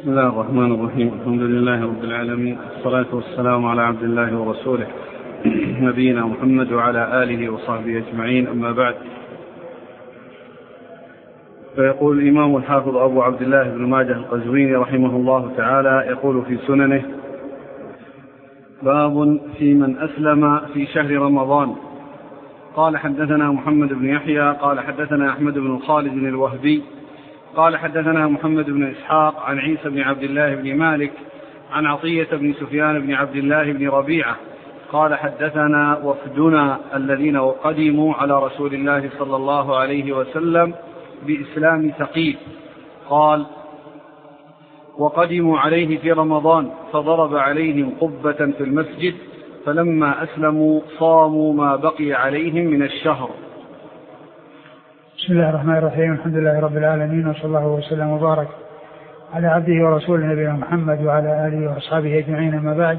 بسم الله الرحمن الرحيم. الحمد لله رب العالمين، والصلاة والسلام على عبد الله ورسوله نبينا محمد وعلى آله وصحبه أجمعين، أما بعد. فيقول الإمام الحافظ أبو عبد الله بن ماجه القزويني رحمه الله تعالى يقول في سننه: باب في من أسلم في شهر رمضان. قال حدثنا محمد بن يحيى قال حدثنا أحمد بن خالد الوهبي قال حدثنا محمد بن إسحاق عن عيسى بن عبد الله بن مالك عن عطية بن سفيان بن عبد الله بن ربيعة قال حدثنا وفدنا الذين قدموا على رسول الله صلى الله عليه وسلم بإسلام ثقيف. قال: وقدموا عليه في رمضان فضرب عليهم قبة في المسجد، فلما أسلموا صاموا ما بقي عليهم من الشهر. بسم الله الرحمن الرحيم. الحمد لله رب العالمين، وصلى الله وسلم وبارك على عبده ورسوله نبينا محمد وعلى آله وأصحابه أجمعين، أما بعد.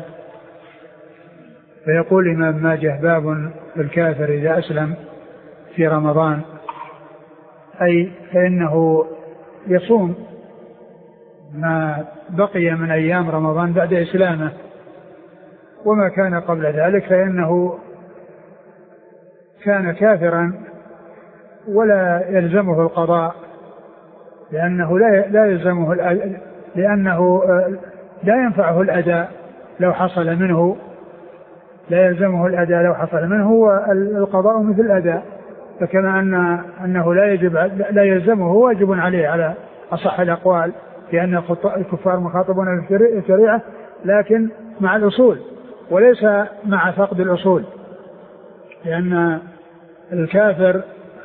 فيقول الإمام ماجه: باب الكافر إذا أسلم في رمضان، أي فإنه يصوم ما بقي من أيام رمضان بعد إسلامه، وما كان قبل ذلك فإنه كان كافرا ولا يلزمه القضاء، لأنه لا يلزمه، لأنه لا ينفعه الأداء لو حصل منه، لا يلزمه الأداء لو حصل منه، والقضاء مثل الأداء. فكما أنه لا يلزمه، هو واجب عليه على أصح الأقوال، لأن الكفار مخاطبون بالشريعة لكن مع الأصول وليس مع فقد الأصول، لأن الكافر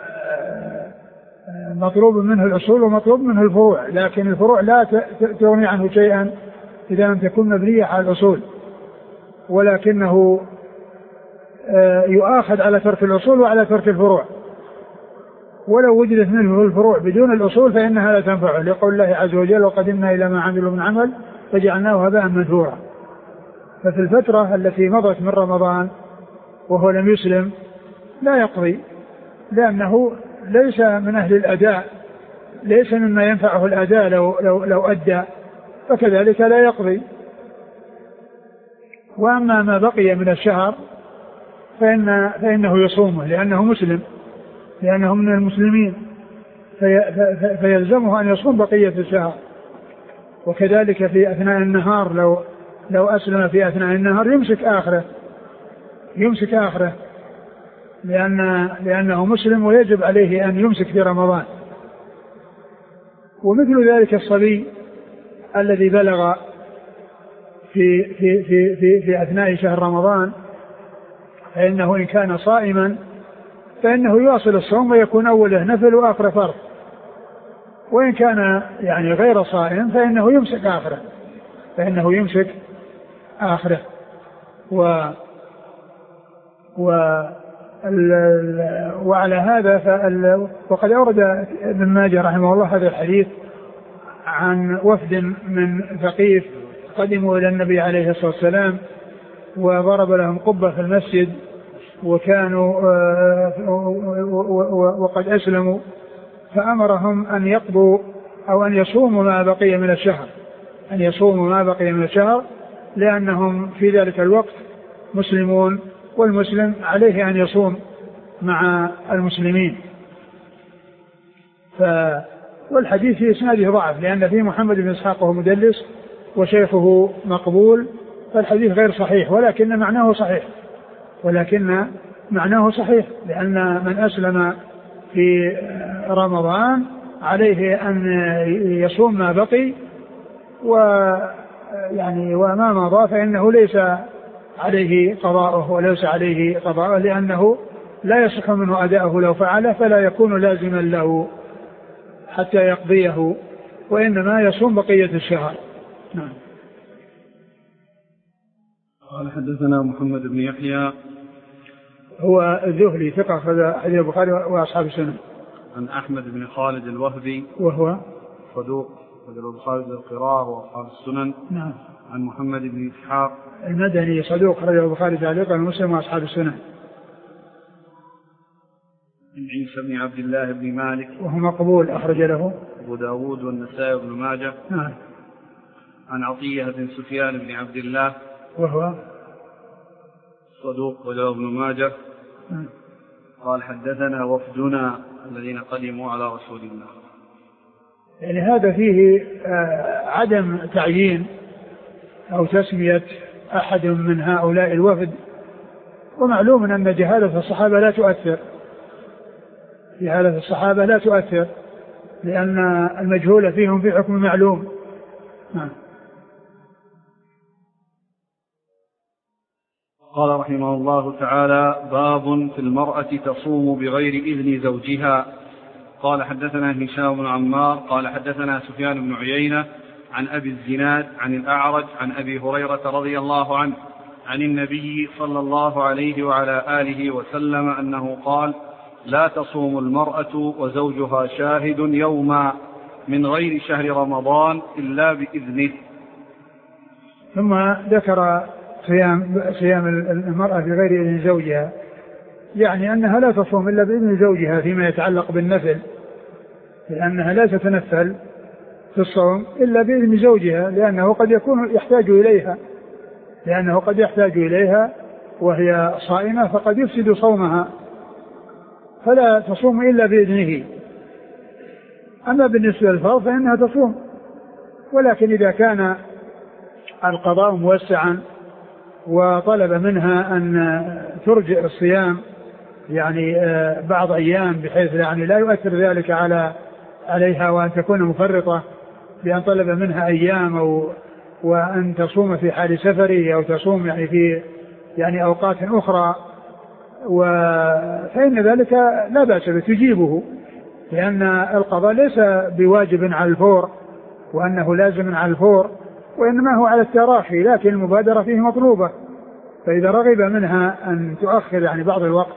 مطلوب منه الأصول ومطلوب منه الفروع، لكن الفروع لا تغني عنه شيئا إذا لم تكن مبنية على الأصول، ولكنه يؤاخذ على ترك الأصول وعلى ترك الفروع. ولو وجدت منه الفروع بدون الأصول فإنها لا تنفعه، لقول الله عز وجل: وقدمنا إلى ما عملوا من عمل فجعلناه هباء منثورا. ففي الفترة التي مضت من رمضان وهو لم يسلم لا يقضي، لأنه ليس من أهل الأداء، ليس مما ينفعه الأداء لو أدى، فكذلك لا يقضي. وأما ما بقي من الشهر فإنه يصومه، لأنه مسلم، لأنه من المسلمين، فيلزمه أن يصوم بقية الشهر. وكذلك في أثناء النهار، لو أسلم في أثناء النهار يمسك آخره لأنه مسلم ويجب عليه أن يمسك في رمضان. ومثل ذلك الصبي الذي بلغ في أثناء شهر رمضان، فإنه إن كان صائما فإنه يواصل الصوم ويكون أوله نفل وآخره فرض، وإن كان يعني غير صائم فإنه يمسك آخره. وعلى هذا وقد أورد ابن ماجه رحمه الله هذا الحديث عن وفد من ثقيف قدموا إلى النبي عليه الصلاة والسلام وضرب لهم قبة في المسجد، وكانوا وقد أسلموا، فأمرهم أن يقضوا أو أن يصوموا ما بقي من الشهر، لأنهم في ذلك الوقت مسلمون، والمسلم عليه أن يصوم مع المسلمين. والحديث في إسناده ضعف، لأن فيه محمد بن إسحاق وهو مدلس وشيخه مقبول، فالحديث غير صحيح، ولكن معناه صحيح، لأن من أسلم في رمضان عليه أن يصوم ما بقي، وما مضى فإنه ليس عليه قضاءه لأنه لا يصح منه أداءه لو فعله، فلا يكون لازما له حتى يقضيه، وإنما يصوم بقية الشهر. نعم. قال حدثنا محمد بن يحيى هو الذهلي ثقة أخرج حديث البخاري وأصحاب السنن. عن أحمد بن خالد الوهبي وهو صدوق أخرج البخاري القرار وأصحاب السنن. نعم. عن محمد بن إسحاق المدني صدوق أخرج البخاري تعليقا ومسلم وأصحاب السنن. عن عيسى بن عبد الله بن مالك وهو مقبول أخرج له أبو داود والنسائي وابن ماجه. نعم. عن عطية بن سفيان بن عبد الله وهو صدوق وله ابن ماجه قال حدثنا وفدنا الذين قدموا على رسول الله. يعني هذا فيه عدم تعيين أو تسمية أحد من هؤلاء الوفد، ومعلوم أن جهالة الصحابة لا تؤثر، جهالة الصحابة لا تؤثر، لأن المجهول فيهم في حكم معلوم. قال رحمه الله تعالى: باب في المرأة تصوم بغير إذن زوجها. قال حدثنا هشام بن عمار قال حدثنا سفيان بن عيينة عن أبي الزناد عن الأعرج عن أبي هريرة رضي الله عنه عن النبي صلى الله عليه وعلى آله وسلم أنه قال: لا تصوم المرأة وزوجها شاهد يوما من غير شهر رمضان إلا بإذنه. ثم ذكر صيام المرأة بغير إذن زوجها، يعني أنها لا تصوم إلا بإذن زوجها فيما يتعلق بالنفل، لأنها لا تتنفل في الصوم إلا بإذن زوجها، لأنه قد يكون يحتاج إليها، لأنه قد يحتاج إليها وهي صائمة فقد يفسد صومها، فلا تصوم إلا بإذنه. أما بالنسبة للفرض فإنها تصوم، ولكن إذا كان القضاء موسعا وطلب منها أن ترجع الصيام يعني بعض أيام بحيث يعني لا يؤثر ذلك عليها وأن تكون مفرطة، بأن طلب منها أيام أو وأن تصوم في حال سفره أو تصوم يعني في يعني أوقات أخرى، فإن ذلك لا بأس بتجيبه، لأن القضاء ليس بواجب على الفور وأنه لازم على الفور، وإنما هو على التراخي، لكن المبادرة فيه مطلوبة. فإذا رغب منها أن تؤخر يعني بعض الوقت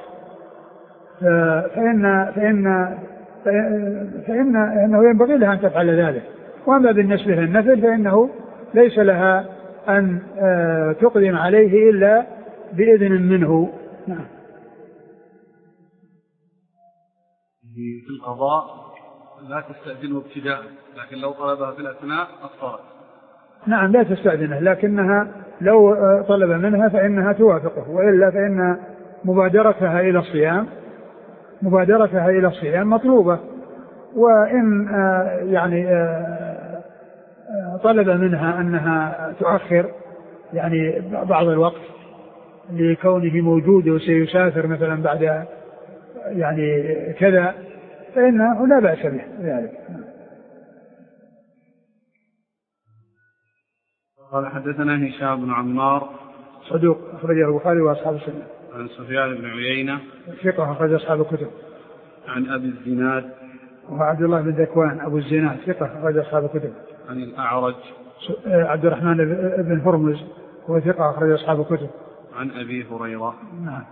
فإنه ينبغي لها أن تفعل ذلك. وأما بالنسبة للنفل فإنه ليس لها أن تقدم عليه إلا بإذن منه. في القضاء لا تستأذنه ابتداء، لكن لو طلبها في الأثناء أفطرت. نعم لا تستأذنه، لكنها لو طلب منها فإنها توافقه، وإلا فإن مبادرتها إلى الصيام مطلوبة. وإن يعني طلب منها أنها تؤخر يعني بعض الوقت لكونه موجود وسيسافر مثلا بعد يعني كذا، فإنه لا بأس به ذلك. قال حدثنا هشام بن عمار صدوق أخرجه البخاري وأصحاب السنة. عن سفيان بن عيينة ثقة أخرج أصحاب الكتب. عن أبي الزناد وهو عبد الله بن ذكوان أبو الزناد ثقة أخرج أصحاب الكتب. عن الأعرج عبد الرحمن بن هرمز وهو ثقة أخرج أصحاب الكتب. عن أبي هريرة. نعم.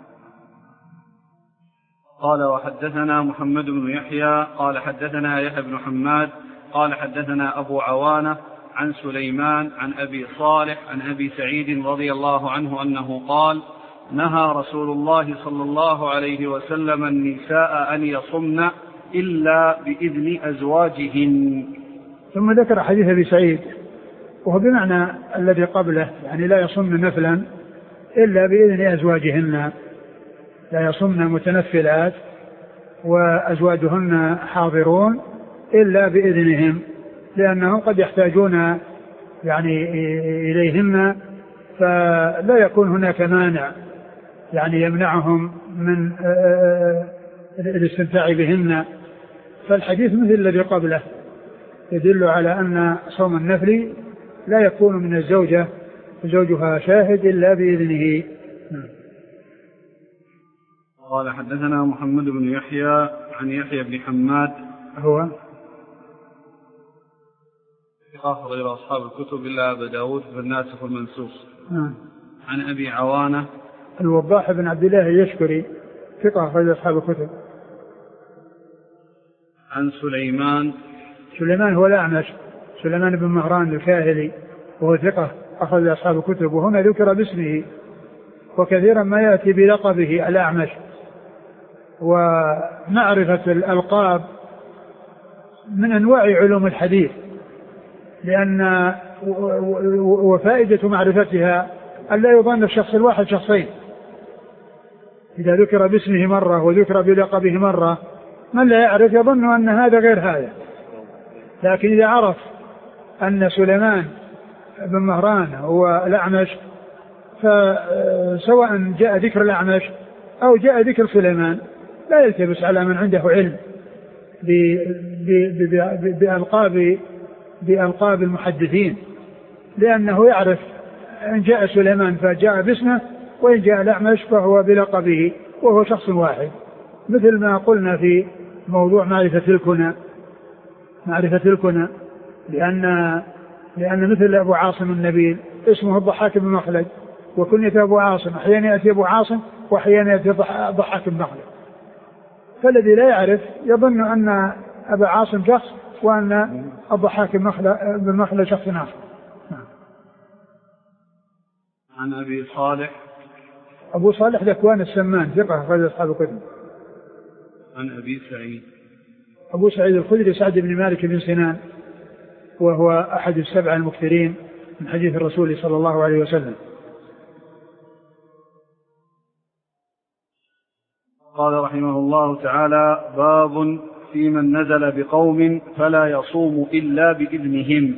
قال وحدثنا محمد بن يحيى قال حدثنا يحيى بن حماد قال حدثنا أبو عوانة عن سليمان عن أبي صالح عن أبي سعيد رضي الله عنه أنه قال: نهى رسول الله صلى الله عليه وسلم النساء أن يصمن إلا بإذن أزواجهن. ثم ذكر حديث أبي سعيد وهو بمعنى الذي قبله، يعني لا يصمن نفلا إلا بإذن أزواجهن، لا يصمن متنفلات وأزواجهن حاضرون إلا بإذنهم، لأنهم قد يحتاجون يعني إليهن، فلا يكون هناك مانع يعني يمنعهم من الاستمتاع بهن. فالحديث مثل الذي قبله يدل على أن صوم النفل لا يكون من الزوجة زوجها شاهد إلا بإذنه. قال حدثنا محمد بن يحيى عن يحيى بن حماد هو أخرج أصحاب الكتب إلا أبا داود في الناسخ والمنسوخ. عن أبي عوانة الوضاح بن عبد الله اليشكري ثقة أخرج أصحاب الكتب. عن سليمان هو الأعمش سليمان بن مهران الكاهلي وهو ثقة أخرج أصحاب الكتب، وهنا ذكر باسمه، وكثيرا ما يأتي بلقبه الأعمش. ومعرفة الألقاب من أنواع علوم الحديث، لأن وفائدة معرفتها أن لا يظن الشخص الواحد شخصين. إذا ذكر باسمه مرة وذكر بلقبه مرة من لا يعرف يظن أن هذا غير هذا. لكن إذا عرف أن سليمان بن مهران هو الأعمش فسواء جاء ذكر الأعمش أو جاء ذكر سليمان لا يلتبس على من عنده علم بألقاب المحدثين، لأنه يعرف إن جاء سليمان فجاء باسمه وإن جاء الأعمش فهو بلقبه وهو شخص واحد. مثل ما قلنا في موضوع معرفة الكنى لأن مثل أبو عاصم النبيل اسمه الضحاك بن مخلد وكنيته أبو عاصم، أحيانا يأتي أبو عاصم وأحيانا يأتي الضحاك بن مخلد. فالذي لا يعرف يظن أن أبا عاصم شخص وأن الضحاك بن مخلد شخص آخر. عن أبي صالح. أبو صالح ذكوان السمان ثقة أخرج أصحاب الكتب. عن أبي سعيد. أبو سعيد الخدري سعد بن مالك بن سنان وهو أحد السبع المكثرين من حديث الرسول صلى الله عليه وسلم. قال رحمه الله تعالى: باب في من نزل بقوم فلا يصوم إلا بإذنهم.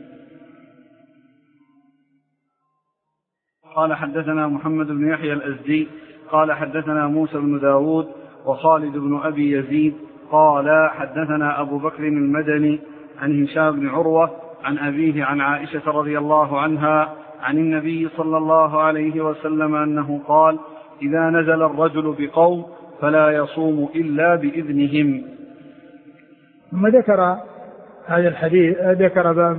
قال حدثنا محمد بن يحيى الأزدي قال حدثنا موسى بن داود وخالد بن أبي يزيد قال حدثنا أبو بكر المدني عن هشام بن عروة عن أبيه عن عائشة رضي الله عنها عن النبي صلى الله عليه وسلم أنه قال: إذا نزل الرجل بقوم فلا يصوم إلا بإذنهم. ثم ذكر هذا الحديث، ذكر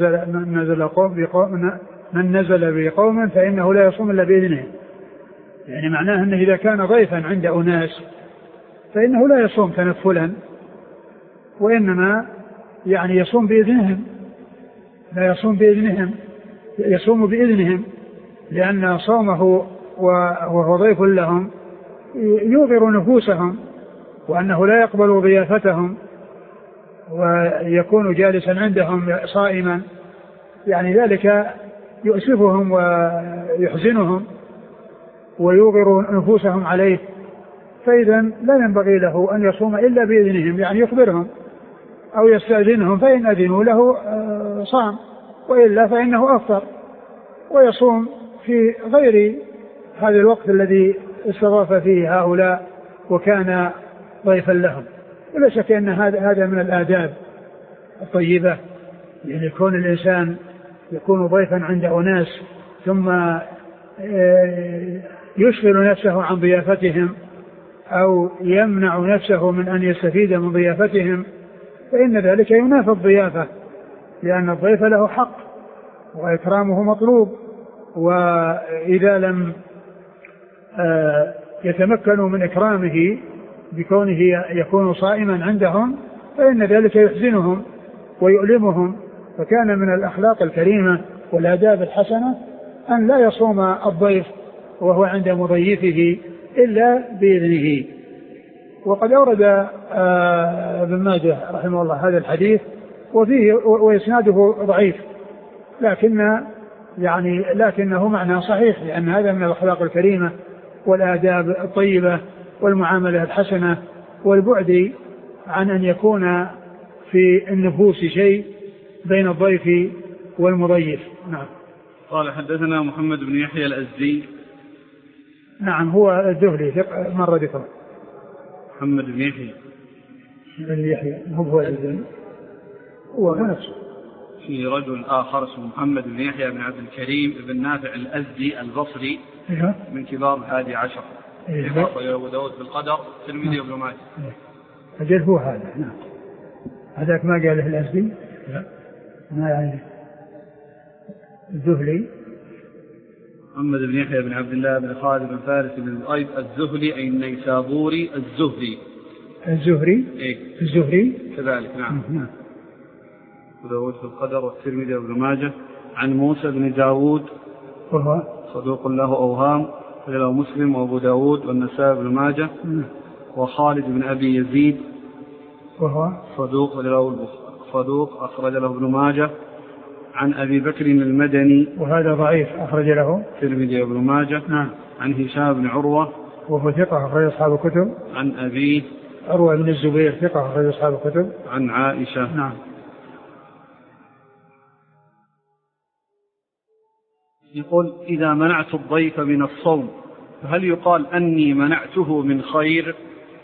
من نزل بقوم فإنه لا يصوم إلا بإذنهم، يعني معناه أنه إذا كان ضيفا عند أناس فإنه لا يصوم تنفلا وإنما يعني يصوم بإذنهم، لا يصوم بإذنهم، يصوم بإذنهم، لأن صومه وهو ضيف لهم يوغر نفوسهم وأنه لا يقبل ضيافتهم ويكون جالسا عندهم صائما، يعني ذلك يؤسفهم ويحزنهم ويوغر نفوسهم عليه، فإذا لا ينبغي له أن يصوم إلا بإذنهم، يعني يخبرهم أو يستأذنهم، فإن أذنوا له صام وإلا فإنه أفطر ويصوم في غير هذا الوقت الذي استضاف فيه هؤلاء وكان ضيفا لهم. ولا شك أن هذا من الآداب الطيبة، يعني كون الإنسان يكون ضيفا عند أناس ثم يشغل نفسه عن ضيافتهم أو يمنع نفسه من أن يستفيد من ضيافتهم، فإن ذلك ينافي الضيافة، لأن الضيف له حق وإكرامه مطلوب، وإذا لم يتمكنوا من إكرامه بكونه يكون صائما عندهم فإن ذلك يحزنهم ويؤلمهم. فكان من الأخلاق الكريمة والآداب الحسنة أن لا يصوم الضيف وهو عند مضيفه إلا بإذنه. وقد أورد ابن ماجه رحمه الله هذا الحديث وفيه وإسناده ضعيف، لكنه معنى صحيح، لأن هذا من الأخلاق الكريمة والآداب الطيبة والمعاملة الحسنة والبعد عن أن يكون في النفوس شيء بين الضيف والمضيف. نعم. قال حدثنا محمد بن يحيى الأزدي. نعم هو الذهلي مرة ذكره. محمد بن يحيى هو الذهلي هو نفسه. في رجل آخر اسمه محمد بن يحيى بن عبد الكريم بن نافع الأزدي البصري من كبار الحادي عشر، أبو داود بالقدر تلميذ ابن ماجه. أجل هو هذا. نعم. هذاك ما قاله الأزدي، ما يعني الذهلي. محمد بن يحيى بن عبد الله بن خالد بن فارس بن الأيب الزهري أي النيسابوري الزهري إيه؟ الزهري كذلك. نعم. أبو داود في القدر والترمذي وابن ماجه. عن موسى بن داود وهو صدوق له أوهام له مسلم وأبو داود والنسائي بن ماجه. وخالد بن أبي يزيد وهو صدوق أخرج له ابن ماجه. عن أبي بكر المدني وهذا ضعيف أخرج له الترمذي وابن ماجه. نعم. عن هشام بن عروة وهو ثقة أخرج أصحاب الكتب. عن أبيه عروة بن الزبير ثقة أخرج أصحاب الكتب. عن عائشة. نعم. يقول إذا منعت الضيف من الصوم فهل يقال أني منعته من خير؟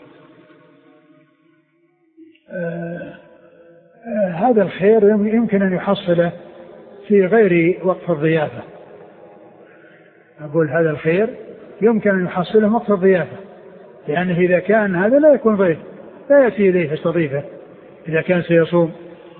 هذا الخير يمكن أن يحصله في غير وقت الضيافة. أقول هذا الخير يمكن أن يحصله وقت الضيافة، لأنه إذا كان هذا لا يكون ضيف لا يأتي إليه يستضيفه إذا كان سيصوم.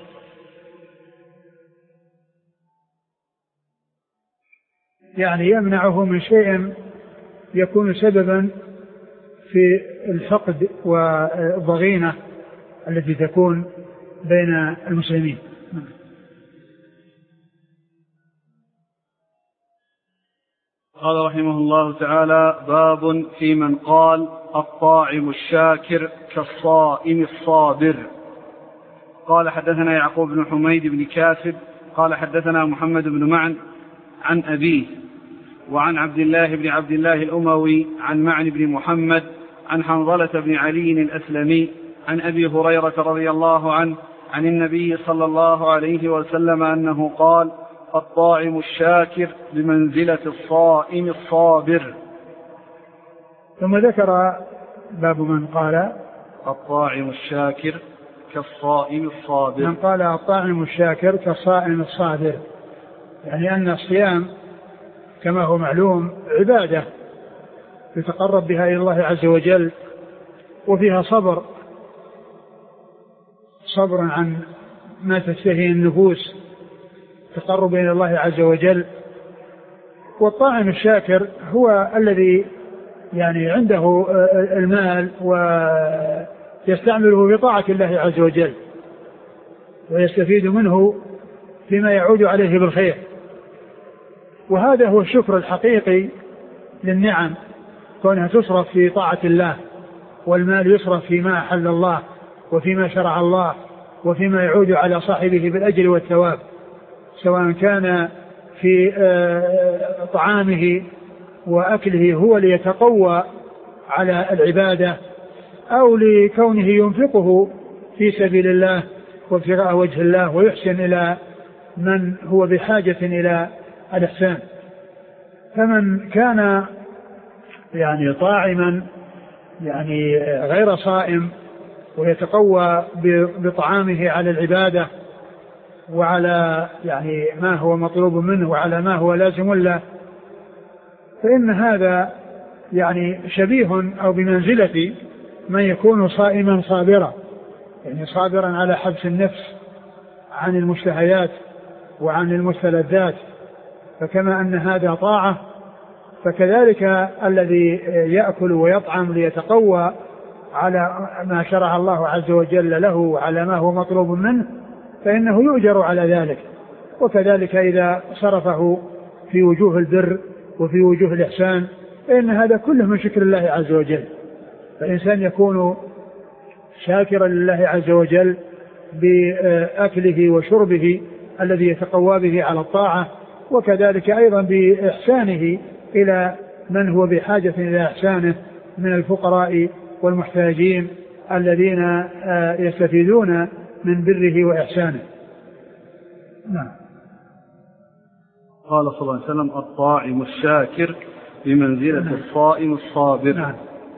يعني يمنعه من شيء يكون سببا في الفقد والضغينة التي تكون بين المسلمين. قال رحمه الله تعالى: باب في من قال الطاعم الشاكر كالصائم الصابر. قال حدثنا يعقوب بن حميد بن كاسب قال حدثنا محمد بن معن عن أبيه وعن عبد الله الأموي عن معن بن محمد عن حنظلة بن علي الأسلمي عن أبي هريرة رضي الله عنه عن النبي صلى الله عليه وسلم أنه قال: الطاعم الشاكر بمنزلة الصائم الصابر. ثم ذكر باب من قال الطاعم الشاكر كالصائم الصابر. من قال الطاعم الشاكر كالصائم الصابر، يعني أن الصيام كما هو معلوم عبادة يتقرب بها إلى الله عز وجل، وفيها صبر عن ما تشتهي النفوس تقرب إلى الله عز وجل. والطاعم الشاكر هو الذي يعني عنده المال ويستعمله في طاعة الله عز وجل ويستفيد منه فيما يعود عليه بالخير، وهذا هو الشكر الحقيقي للنعم، كونها تصرف في طاعة الله، والمال يصرف فيما أحل الله وفيما شرع الله وفيما يعود على صاحبه بالأجر والثواب، سواء كان في طعامه وأكله هو ليتقوى على العبادة أو لكونه ينفقه في سبيل الله وابتغاء وجه الله ويحسن إلى من هو بحاجة إلى الإحسان. فمن كان يعني طاعما يعني غير صائم ويتقوى بطعامه على العبادة وعلى يعني ما هو مطلوب منه وعلى ما هو لازم له، فإن هذا يعني شبيه أو بمنزلة من يكون صائما صابرا، يعني صابرا على حبس النفس عن المشتهيات وعن المستلذات. فكما أن هذا طاعة، فكذلك الذي يأكل ويطعم ليتقوى على ما شرع الله عز وجل له وعلى ما هو مطلوب منه فإنه يؤجر على ذلك. وكذلك إذا صرفه في وجوه البر وفي وجوه الإحسان فإن هذا كله من شكر الله عز وجل. فالإنسان يكون شاكرا لله عز وجل بأكله وشربه الذي يتقوى به على الطاعة، وكذلك أيضا بإحسانه إلى من هو بحاجة إلى إحسانه من الفقراء والمحتاجين الذين يستفيدون من بره وإحسانه. نعم. قال صلى الله عليه وسلم: الطاعم الشاكر بمنزلة الصائم الصابر. نعم.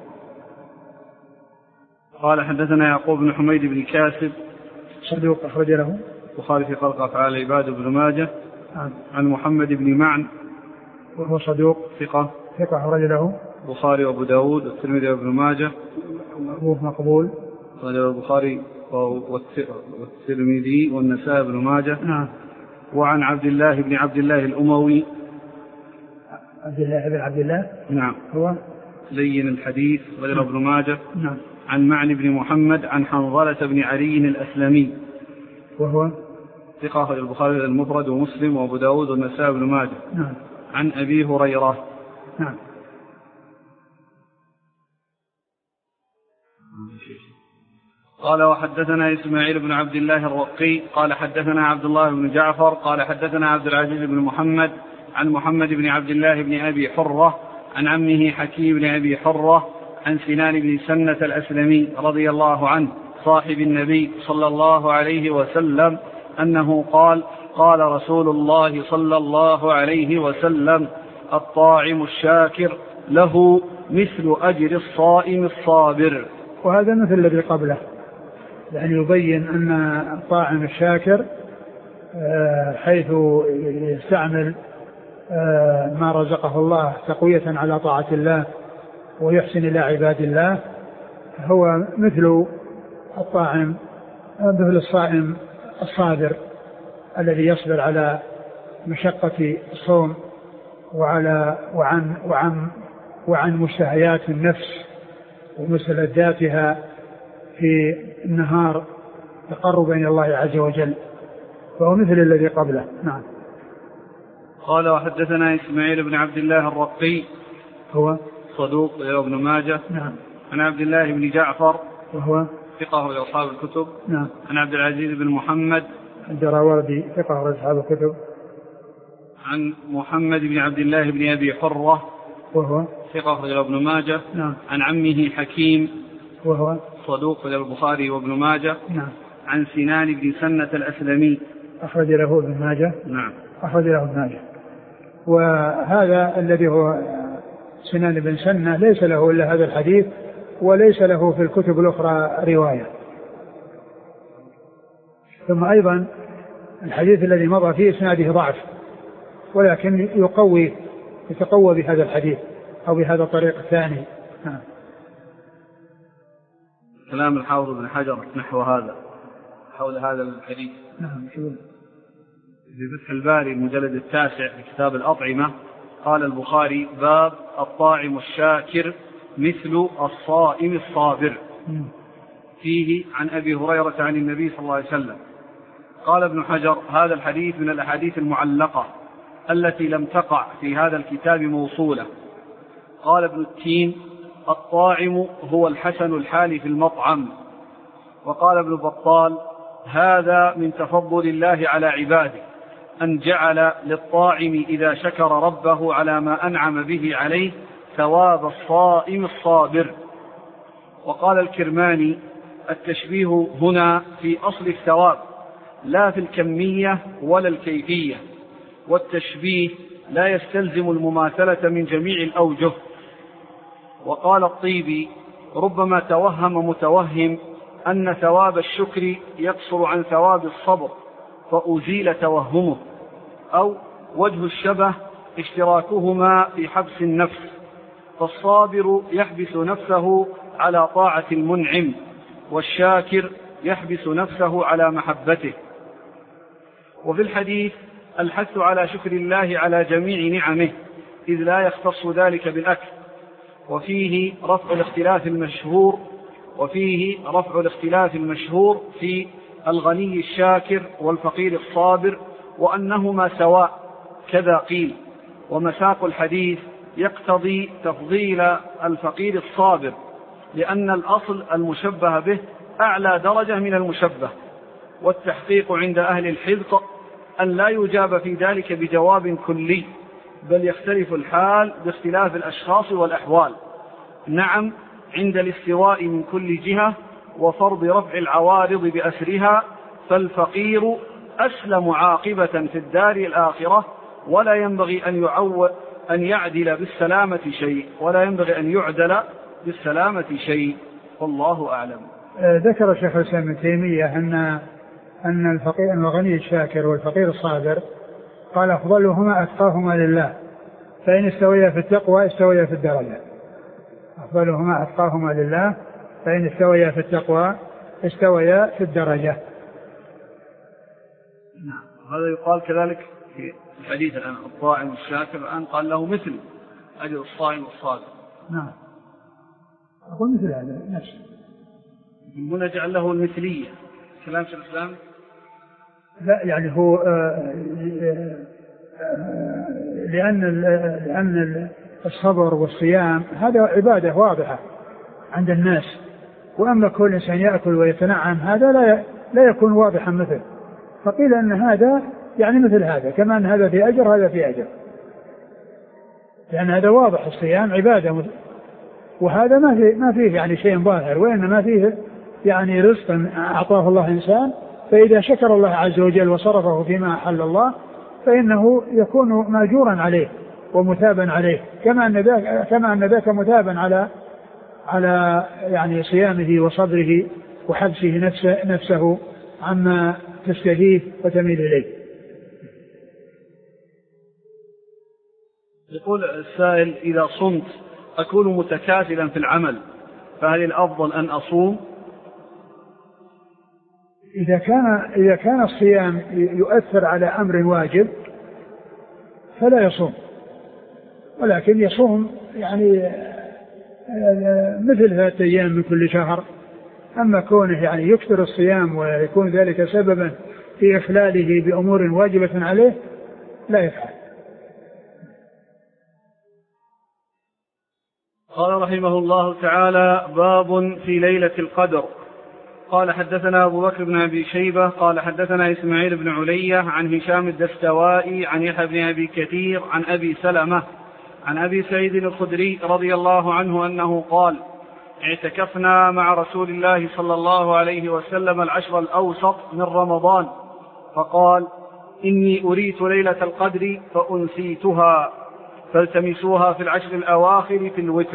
قال حدثنا يعقوب بن حميد بن كاسب صدوق أخرج له البخاري في خلق أفعال العباد وابن ماجه. نعم. عن محمد بن معن وهو صدوق ثقة أخرج له البخاري وابو داود والترمذي وابن ماجه. هو مقبول أخرج البخاري والترمذي والنسائي بن ماجه. نعم. وعن عبد الله الأموي عبد الله نعم هو لين الحديث غير ابن ماجه. نعم. عن معن بن محمد عن حنظلة بن علي الأسلمي وهو ثقة أخرج البخاري المفرد ومسلم وابو داود والنسائي بن ماجه. نعم. عن أبي هريرة. نعم. قال وحدثنا إسماعيل بن عبد الله الرقي قال حدثنا عبد الله بن جعفر قال حدثنا عبد العزيز بن محمد عن محمد بن عبد الله بن أبي حرة عن عمه حكيم بن أبي حرة عن سنان بن سنة الأسلمي رضي الله عنه صاحب النبي صلى الله عليه وسلم أنه قال قال رسول الله صلى الله عليه وسلم الطاعم الشاكر له مثل أجر الصائم الصابر. وهذا مثل الذي قبله، يعني يبين أن الطاعم الشاكر حيث يستعمل ما رزقه الله تقوية على طاعة الله ويحسن إلى عباد الله هو مثل الطاعم مثل الصائم الصابر الذي يصبر على مشقة الصوم وعن مشتهيات النفس ومستلذاتها في النهار تقربا إلى الله عز وجل، فهو مثل الذي قبله. نعم. قال وحدثنا إسماعيل بن عبد الله الرقي هو صدوق ابن ماجه. نعم. عن عبد الله بن جعفر وهو ثقة لأصحاب الكتب. نعم. عن عبد العزيز بن محمد الدراوردي ثقة لأصحاب الكتب. عن محمد بن عبد الله بن أبي حرة وهو ثقة لابن ماجه. نعم. عن عمه حكيم وهو صدوق للبخاري وابن ماجه. نعم. عن سنان بن سنة الأسلمي أخرج له ابن ماجه. نعم. أخرج له ابن ماجه. وهذا الذي هو سنان بن سنة ليس له إلا هذا الحديث وليس له في الكتب الأخرى رواية. ثم أيضا الحديث الذي مضى فيه إسناده ضعف ولكن يتقوى بهذا الحديث أو بهذا الطريق الثاني. كلام الحافظ بن حجر نحو هذا حول هذا الحديث. نعم. في فتح الباري المجلد 9 في كتاب الأطعمة قال البخاري باب الطاعم الشاكر مثل الصائم الصابر. فيه عن أبي هريرة عن النبي صلى الله عليه وسلم. قال ابن حجر هذا الحديث من الأحاديث المعلقة التي لم تقع في هذا الكتاب موصولة. قال ابن التين الطاعم هو الحسن الحال في المطعم. وقال ابن بطال هذا من تفضل الله على عباده أن جعل للطاعم إذا شكر ربه على ما أنعم به عليه ثواب الصائم الصابر. وقال الكرماني التشبيه هنا في أصل الثواب لا في الكمية ولا الكيفية، والتشبيه لا يستلزم المماثلة من جميع الأوجه. وقال الطيبي ربما توهم متوهم أن ثواب الشكر يقصر عن ثواب الصبر فأزيل توهمه، أو وجه الشبه اشتراكهما في حبس النفس، فالصابر يحبس نفسه على طاعة المنعم والشاكر يحبس نفسه على محبته. وفي الحديث الحث على شكر الله على جميع نعمه إذ لا يختص ذلك بالأكل. وفيه رفع الاختلاف المشهور في الغني الشاكر والفقير الصابر وأنهما سواء كذا قيل. ومساق الحديث يقتضي تفضيل الفقير الصابر لأن الأصل المشبه به أعلى درجة من المشبه، والتحقيق عند أهل الحذق أن لا يجاب في ذلك بجواب كلي بل يختلف الحال باختلاف الأشخاص والأحوال. نعم عند الاستواء من كل جهة وفرض رفع العوارض بأسرها فالفقير أسلم عاقبة في الدار الآخرة ولا ينبغي أن يعدل بالسلامة شيء والله أعلم. ذكر الشيخ الإسلام ابن تيمية أن الفقير الغني الشاكر والفقير الصابر قال أفضلهما أتقاهما لله فإن استويا في التقوى استويا في الدرجة. أفضلهما أتقاهما لله فإن استويا في التقوى استويا في الدرجة. نعم. هذا يقال كذلك في الحديث الآن الطاعم الشاكر الآن قال له مثل أجر الصائم الصادق. نعم. أقول مثل هذا نفسه. هنا جعل له المثلية كلام شيخ الإسلام. لا يعني هو لأن الصبر والصيام هذا عبادة واضحة عند الناس وأما كل إنسان يأكل ويتنعم هذا لا يكون واضحا مثل. فقيل أن هذا يعني مثل هذا، كما أن هذا في أجر هذا في أجر، لأن هذا واضح الصيام عبادة، وهذا ما فيه يعني شيء ظاهر، وإنما فيه يعني رزق أعطاه الله إنسان، فإذا شكر الله عز وجل وصرفه فيما أحل الله فإنه يكون مأجورا عليه ومثابا عليه، كما أن ذاك مثابا على يعني صيامه وصبره وحبسه نفسه عما تشتهيه وتميل إليه. يقول السائل: إذا صمت أكون متكاسلا في العمل، فهل الأفضل أن أصوم؟ إذا كان الصيام يؤثر على أمر واجب فلا يصوم، ولكن يصوم يعني مثل 3 أيام من كل شهر. أما كونه يعني يكثر الصيام ويكون ذلك سببا في إخلاله بأمور واجبة عليه لا يفعل. قال رحمه الله تعالى: باب في ليلة القدر. قال حدثنا أبو بكر بن أبي شيبة قال حدثنا إسماعيل بن علية عن هشام الدستوائي عن يحيى بن أبي كثير عن أبي سلمة عن أبي سعيد الخدري رضي الله عنه أنه قال: اعتكفنا مع رسول الله صلى الله عليه وسلم العشر الأوسط من رمضان، فقال: إني أريت ليلة القدر فأنسيتها فالتمسوها في العشر الأواخر في الوتر.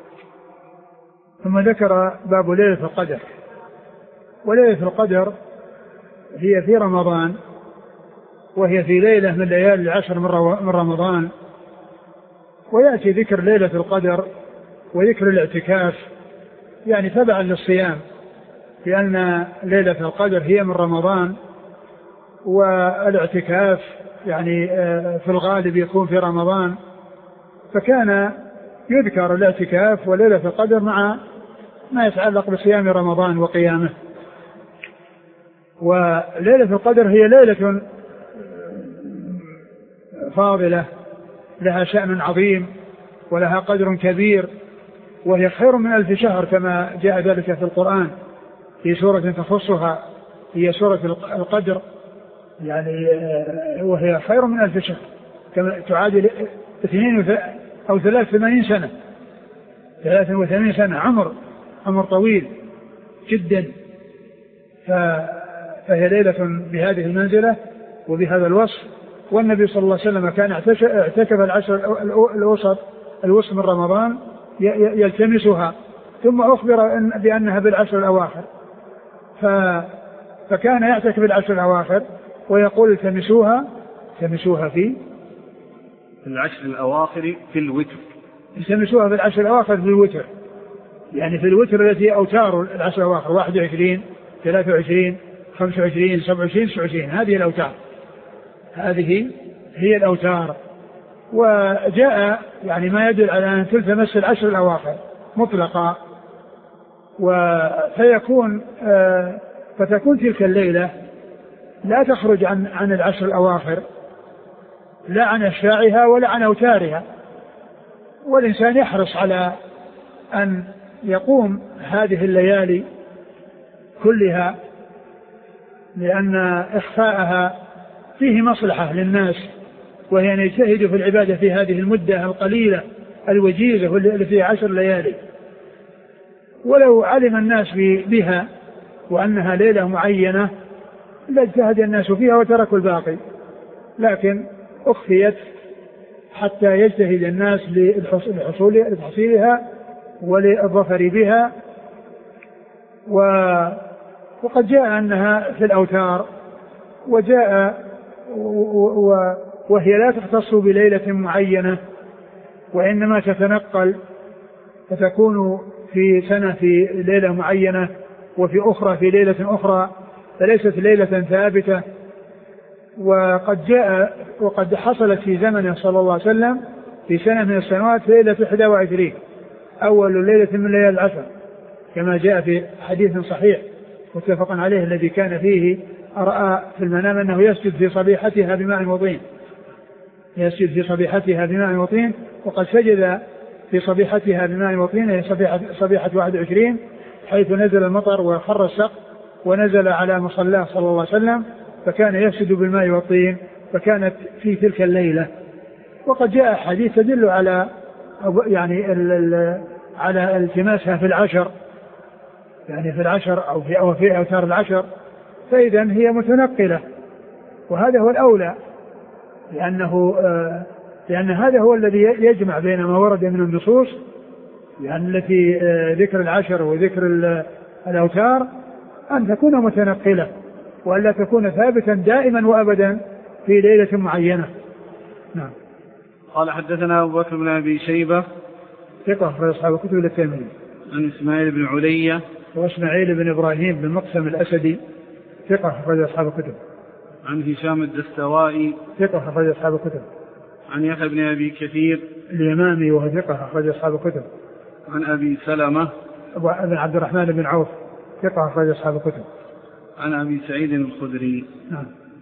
ثم ذكر باب ليلة القدر. وليلة القدر هي في رمضان، وهي في ليلة من ليالي العشر من رمضان. ويأتي ذكر ليلة القدر وذكر الاعتكاف يعني تبعا للصيام، لأن ليلة القدر هي من رمضان، والاعتكاف يعني في الغالب يكون في رمضان، فكان يذكر الاعتكاف وليلة القدر مع ما يتعلق بصيام رمضان وقيامه. وليلة القدر هي ليلة فاضلة لها شأن عظيم ولها قدر كبير، وهي خير من 1000 شهر كما جاء ذلك في القرآن في سورة تخصها، هي سورة القدر يعني، وهي خير من 1000 شهر كما تعادل 83 سنة 83 سنة عمر طويل جدا. فهي ليلة بهذه المنزلة وبهذا الوصف. والنبي صلى الله عليه وسلم كان اعتكف العشر الوسط من رمضان يلتمسها، ثم أخبر بأنها بالعشر الأواخر، فكان يعتكف بالعشر الأواخر ويقول التمسوها في العشر الأواخر في الوتر، التمسوها في العشر الأواخر في الوتر، يعني في الوتر التي أوتار العشر الأواخر 21 23 25 27 29، هذه الأوتار، هذه هي الأوتار. وجاء يعني ما يدل على أن تلتمس العشر الأواخر مطلقا، فتكون تلك الليلة لا تخرج عن العشر الأواخر، لا عن أشفاعها ولا عن أوتارها. والإنسان يحرص على أن يقوم هذه الليالي كلها، لأن إخفاءها فيه مصلحة للناس، وهي أن يجتهدوا في العبادة في هذه المدة القليلة الوجيزة اللي فيها 10 ليالي. ولو علم الناس بها وأنها ليلة معينة لاجتهد الناس فيها وتركوا الباقي، لكن أخفيت حتى يجتهد الناس لتحصيلها وللظفر بها. وقد جاء أنها في الأوتار، وجاء وهي لا تختص بليلة معينة، وإنما تتنقل، فتكون في سنة في ليلة معينة وفي أخرى في ليلة أخرى، فليست ليلة ثابتة. وقد حصلت في زمنه صلى الله عليه وسلم في سنة من السنوات ليلة 21 أول ليلة من ليالي العشر، كما جاء في حديث صحيح متفق عليه الذي كان فيه رأى في المنام أنه يسجد في صبيحتها بماء وطين، وقد سجد في صبيحتها بماء وطين، هي صبيحة 21، حيث نزل المطر وخر السقف ونزل على مصلاه صلى الله عليه وسلم، فكان يفسد بالماء والطين، فكانت في تلك الليلة. وقد جاء حديث تدل على يعني على التماسها في العشر، يعني في العشر أو في أوتار العشر، فإذا هي متنقلة، وهذا هو الأولى، لأن هذا هو الذي يجمع بين ما ورد من النصوص يعني التي ذكر العشر وذكر الأوتار، أن تكون متنقلة وألا تكون ثابتا دائما وأبدا في ليلة معينة. نعم. قال حدثنا أبو بكر بن أبي شيبة ثقة في أصحاب الكتب الترمذي. عن إسماعيل بن علية وإسماعيل بن إبراهيم بن مقسم الأسدي ثقة في أصحاب الكتب. عن هشام الدستوائي ثقة في أصحاب الكتب. عن يحيى بن أبي كثير اليمامي وهو ثقة في أصحاب الكتب. عن أبي سلمة بن عبد الرحمن بن عوف ثقة في أصحاب الكتب. عن أبي سعيد الخدري. نعم.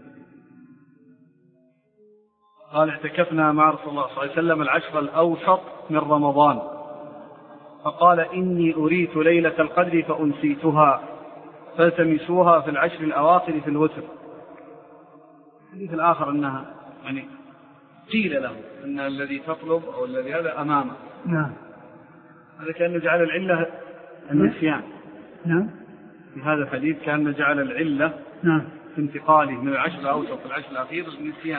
قال اعتكفنا مع رسول الله صلى الله عليه وسلم العشر الأوسط من رمضان، فقال إني أريت ليلة القدر فأنسيتها فالتمسوها في العشر الأواخر في الوتر. الحديث الآخر أنها يعني قيل له أن الذي تطلب أو الذي هذا أمامه. نعم. هذا كأنه جعل العلة النسيان. نعم. في هذا الحديث كأنه جعل العلة نعم في انتقاله من العشر الأوسط في العشر الأخير النسيان.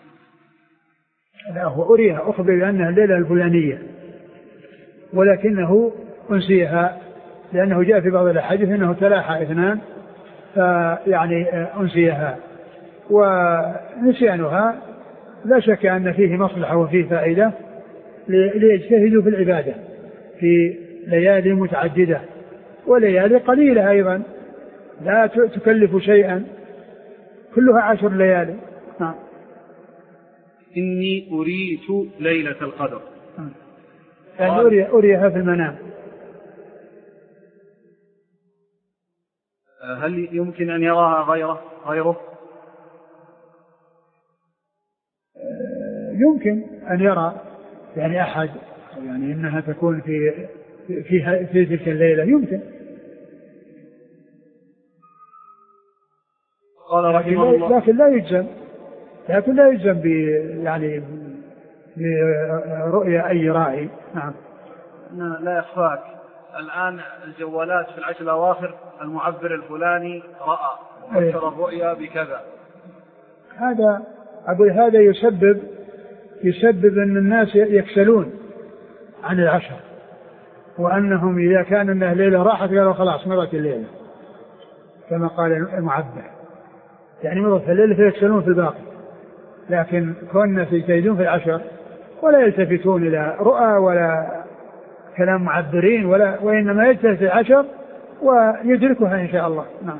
لا، هو أريها أخبر بأنها الليلة الفلانية ولكنه أنسيها، لأنه جاء في بعض الأحاديث أنه تلاحى اثنان فيعني أنسيها، ونسيانها لا شك أن فيه مصلحة وفيه فائدة ليجتهدوا في العبادة في ليالي متعددة وليالي قليلة أيضا لا تكلف شيئا، كلها 10 ليالي. نعم. إني أريت ليلة القدر، يعني أريها في المنام. هل يمكن أن يراها غيره؟ يمكن أن يرى يعني أحد، يعني إنها تكون في تلك الليلة يمكن. قال رحمه الله لكن لا يجزم يعني برؤية أي راعي. نعم. لا يخفاك الآن الجوالات في العشر الأواخر المعبر الفلاني رأى وفسر الرؤيا بكذا، هذا أقول هذا يسبب أن الناس يكسلون عن العشر، وأنهم إذا كان أنها ليلة راحت قالوا خلاص مرت الليلة كما قال المعبر، يعني مرت الليلة فيكسلون في الباقي. لكن كنا يجتهدون في العشر ولا يلتفتون إلى رؤى ولا كلام معبرين وإنما يجتهد في العشر ويدركها إن شاء الله. نعم.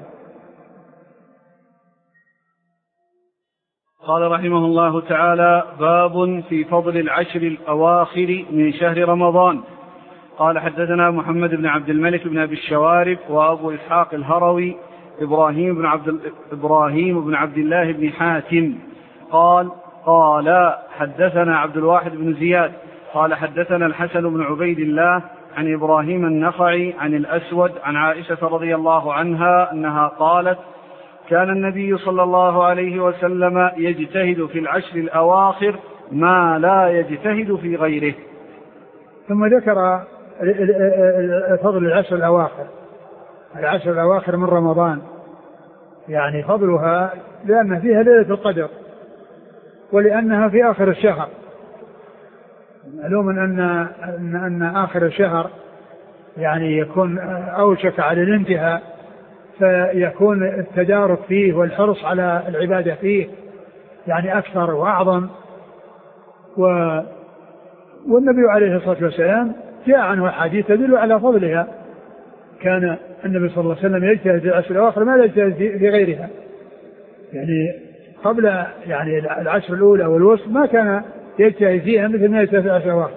قال رحمه الله تعالى: باب في فضل العشر الأواخر من شهر رمضان. قال حدثنا محمد بن عبد الملك بن أبي الشوارب وأبو إسحاق الهروي إبراهيم بن عبد الله بن حاتم قال حدثنا عبد الواحد بن زياد قال حدثنا الحسن بن عبيد الله عن إبراهيم النخعي عن الأسود عن عائشة رضي الله عنها أنها قالت: كان النبي صلى الله عليه وسلم يجتهد في العشر الأواخر ما لا يجتهد في غيره. ثم ذكر فضل العشر الأواخر من رمضان، يعني فضلها لأن فيها ليلة القدر ولأنها في آخر الشهر. معلوم أن آخر الشهر يعني يكون أوشك على الانتهاء، فيكون التدارك فيه والحرص على العبادة فيه يعني أكثر وأعظم. والنبي عليه الصلاة والسلام جاء عنه حديث تدل على فضلها. كان النبي صلى الله عليه وسلم يجتهد في العشر الأواخر ما لا يجتهد في غيرها، يعني قبل يعني العشر الأولى والوسط ما كان يجتهد فيها مثل ما يجتهد في العشر الأواخر،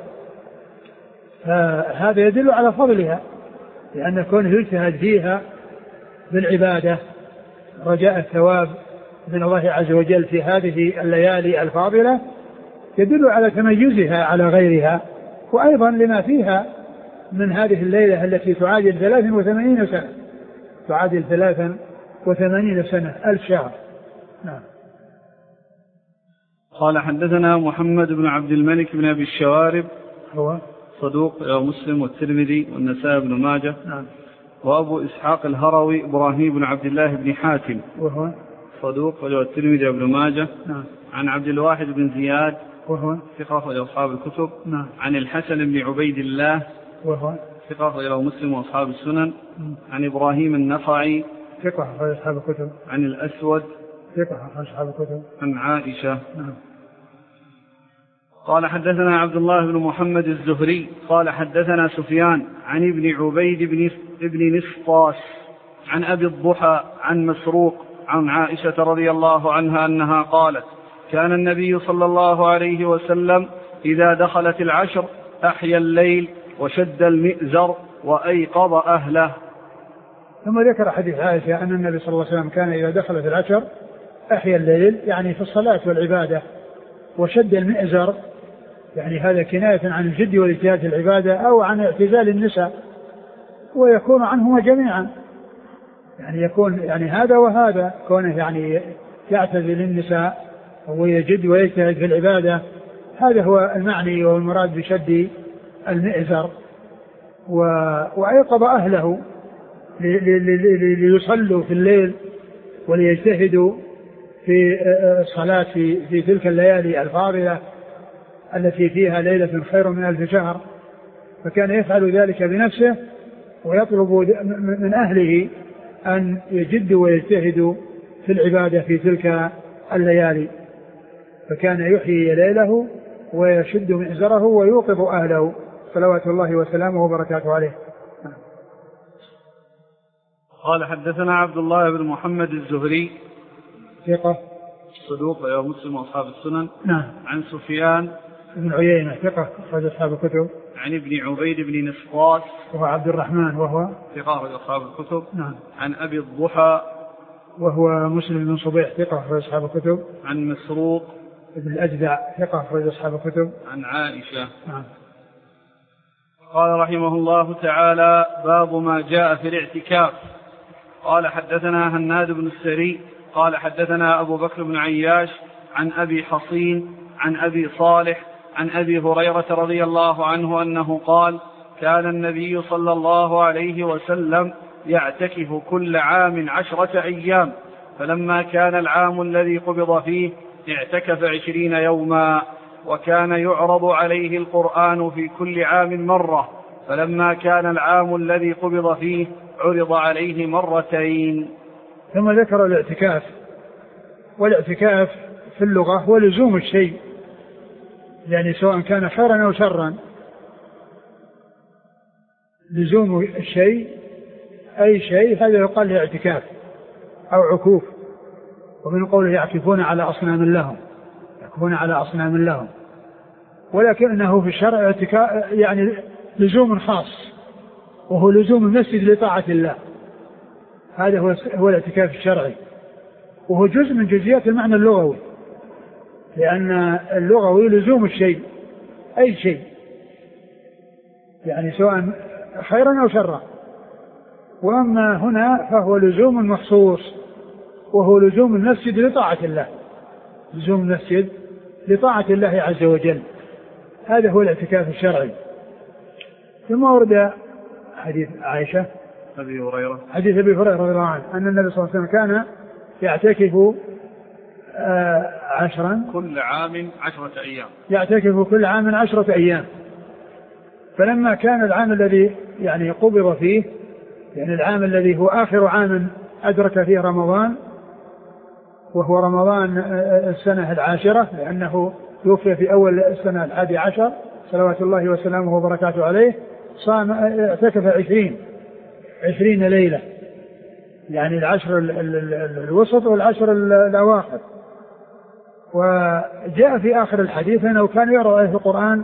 فهذا يدل على فضلها، لأن كونه يجتهد فيها بالعبادة رجاء الثواب من الله عز وجل في هذه الليالي الفاضلة يدل على تميزها على غيرها، وأيضا لما فيها من هذه الليلة التي تعادل 83 سنة، تعادل 83 سنة 1000 شهر. نعم. قال حدثنا محمد بن عبد الملك بن أبي الشوارب هو صدوق مسلم والترمذي والنسائي بن ماجه. نعم. وأبو إسحاق الهروي إبراهيم بن عبد الله بن حاتم وهو صدوق والترمذي وابن ماجه. نعم. عن عبد الواحد بن زياد وهو ثقة وأصحاب الكتب. نعم. عن الحسن بن عبيد الله وهو ثقة وله مسلم وأصحاب السنن. عن إبراهيم النخعي ثقة وأصحاب الكتب. عن الأسود ثقة وأصحاب الكتب. عن عائشة. نعم. قال حدثنا عبد الله بن محمد الزهري قال حدثنا سفيان عن ابن عبيد بن نسطاس عن أبي الضحى عن مسروق عن عائشة رضي الله عنها أنها قالت كان النبي صلى الله عليه وسلم إذا دخلت العشر أحيا الليل وشد المئزر وأيقظ أهله. ثم ذكر حديث عائشة أن النبي صلى الله عليه وسلم كان إذا دخلت العشر أحيا الليل، يعني في الصلاة والعبادة، وشد المئزر، يعني هذا كناية عن الجد والاجتهاد في العبادة أو عن اعتزال النساء، ويكون عنهما جميعا، يعني يكون يعني هذا وهذا، كونه يعني يعتزل النساء ويجد ويجتهد في العبادة، هذا هو المعني والمراد بشد المئزر. وأيقظ أهله ليصلوا في الليل وليجتهدوا في الصلاة في تلك الليالي الفاضلة التي فيها ليلة خير من 1000 شهر، فكان يفعل ذلك بنفسه ويطلب من أهله أن يجدوا ويجتهدوا في العبادة في تلك الليالي، فكان يحيي ليله ويشد مئزره ويوقظ أهله صلوات الله وسلامه وبركاته عليه. قال حدثنا عبد الله بن محمد الزهري ثقة صدوق يا مسلم وأصحاب السنن. نعم. عن سفيان بن عيينة ثقة أخرج أصحاب الكتب. عن ابن عبيد بن نسطاس وهو عبد الرحمن وهو ثقة أخرج أصحاب الكتب. نعم. عن أبي الضحى وهو مسلم بن صبيح ثقة أخرج أصحاب الكتب. عن مسروق ابن الأجدع ثقة أخرج أصحاب الكتب. عن عائشة. نعم. قال رحمه الله تعالى باب ما جاء في الاعتكاف. قال حدثنا هناد بن السري قال حدثنا أبو بكر بن عياش عن أبي حصين عن أبي صالح عن أبي هريرة رضي الله عنه أنه قال كان النبي صلى الله عليه وسلم يعتكف كل عام 10 أيام، فلما كان العام الذي قبض فيه اعتكف 20 يوما، وكان يعرض عليه القرآن في كل عام مرة، فلما كان العام الذي قبض فيه عرض عليه 2 مرتين. ثم ذكر الاعتكاف، والاعتكاف في اللغة هو لزوم الشيء، يعني سواء كان خيرا أو شرا، لزوم الشيء أي شيء هذا يقال له اعتكاف أو عكوف. ومن قوله يعكفون على أصنام لهم، يعكفون على أصنام لهم، ولكنه في الشرع اعتكاف يعني لزوم خاص، وهو لزوم المسجد لطاعة الله، هذا هو الاعتكاف الشرعي، وهو جزء من جزئيات المعنى اللغوي، لأن اللغوي لزوم الشيء أي شيء، يعني سواء خيرا أو شرا. وأما هنا فهو لزوم مخصوص، وهو لزوم المسجد لطاعة الله، لزوم المسجد لطاعة الله عز وجل، هذا هو الاعتكاف الشرعي. ثم ورد حديث عائشة حديث أبي هريرة رضي الله عنه أن النبي صلى الله عليه وسلم كان يعتكف 10 كل عام 10 أيام، يعتكف كل عام 10 أيام، فلما كان العام الذي يعني قبض فيه، يعني العام الذي هو آخر عام أدرك فيه رمضان، وهو رمضان السنة 10، لأنه توفي في أول السنة 11 صلوات الله وسلامه وبركاته عليه، صام اعتكف 20 ليلة، يعني 10 الوسط والعشر الأواخر. وجاء في آخر الحديث أنه كان يقرأ عليه القرآن،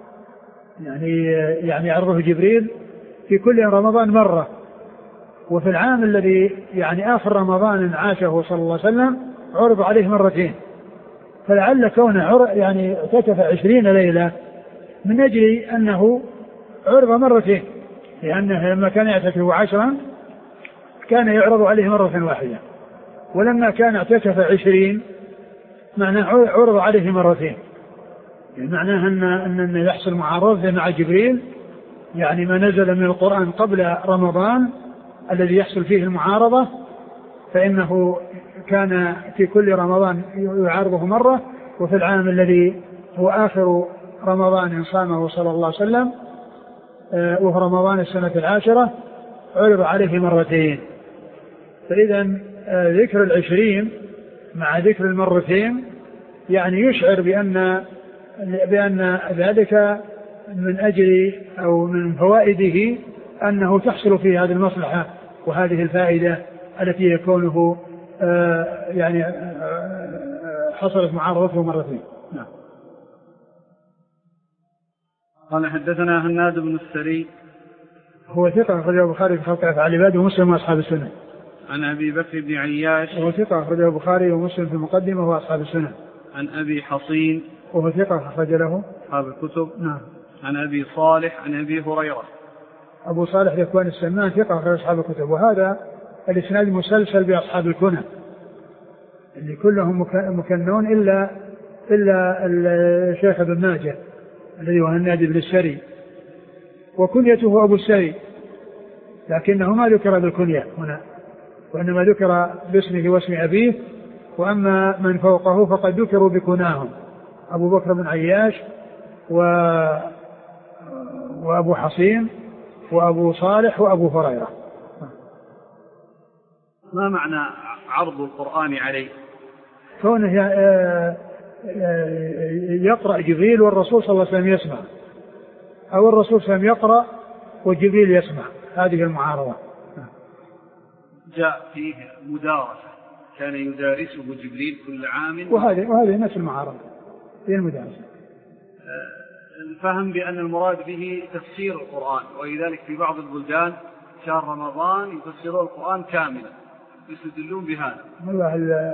يعني يعرضه جبريل في كل رمضان مرة، وفي العام الذي يعني آخر رمضان عاشه صلى الله عليه وسلم عرض عليه 2 مرتين، فلعل كونه يعني اعتكف 20 ليلة من أجل أنه عرض 2 مرتين، لأنه لما كان يعتكف 10 كان يعرض عليه مرة واحدة، ولما كان اعتكف 20 معناه عرض عليه مرتين، يعني معناه أن يحصل معارضة مع جبريل، يعني ما نزل من القرآن قبل رمضان الذي يحصل فيه المعارضة فإنه كان في كل رمضان يعارضه مرة، وفي العام الذي هو آخر رمضان صامه صلى الله عليه وسلم وهو رمضان السنة 10 عرض عليه مرتين. فإذا ذكر 20 مع ذكر المرتين يعني يشعر بأن ذلك من أجل أو من فوائده أنه تحصل فيه هذه المصلحة وهذه الفائدة التي يكونه يعني حصلت معارضته مرتين. نعم. قال حدثنا هناد بن السري هو ثقة أخرجه البخاري في خلق أفعال العباد ومسلم وأصحاب السنة. عن أبي بكر بن عياش وهو ثقة أخرجه البخاري ومسلم في المقدمة وأصحاب السنة. عن أبي حصين وهو ثقة أخرج له أصحاب الكتب. نعم. عن أبي صالح عن أبي هريرة. أبو صالح ذكوان السمان ثقة أخرج أصحاب الكتب، وهذا الإسناد مسلسل بأصحاب الكنى اللي كلهم مكنون إلا الشيخ ابن ماجه الذي هو هناد بن السري وكنيته أبو السري، لكنه ما ذكر بالكنية هنا وإنما ذكر باسمه واسم أبيه، وأما من فوقه فقد ذكروا بكناهم أبو بكر بن عياش وأبو حصين وأبو صالح وأبو هريرة. ما معنى عرض القرآن عليه؟ كونه يقرأ جبريل والرسول صلى الله عليه وسلم يسمع، أو الرسول صلى الله عليه وسلم يقرأ وجبريل يسمع، هذه المعارضة. جاء فيه مدارسة، كان يدارسه جبريل كل عام، وهذه نفس المعارضة هي المدارسة. الفهم بأن المراد به تفسير القرآن، ولذلك في بعض البلدان شهر رمضان يفسرون القرآن كاملا يستدلون بهذا. والله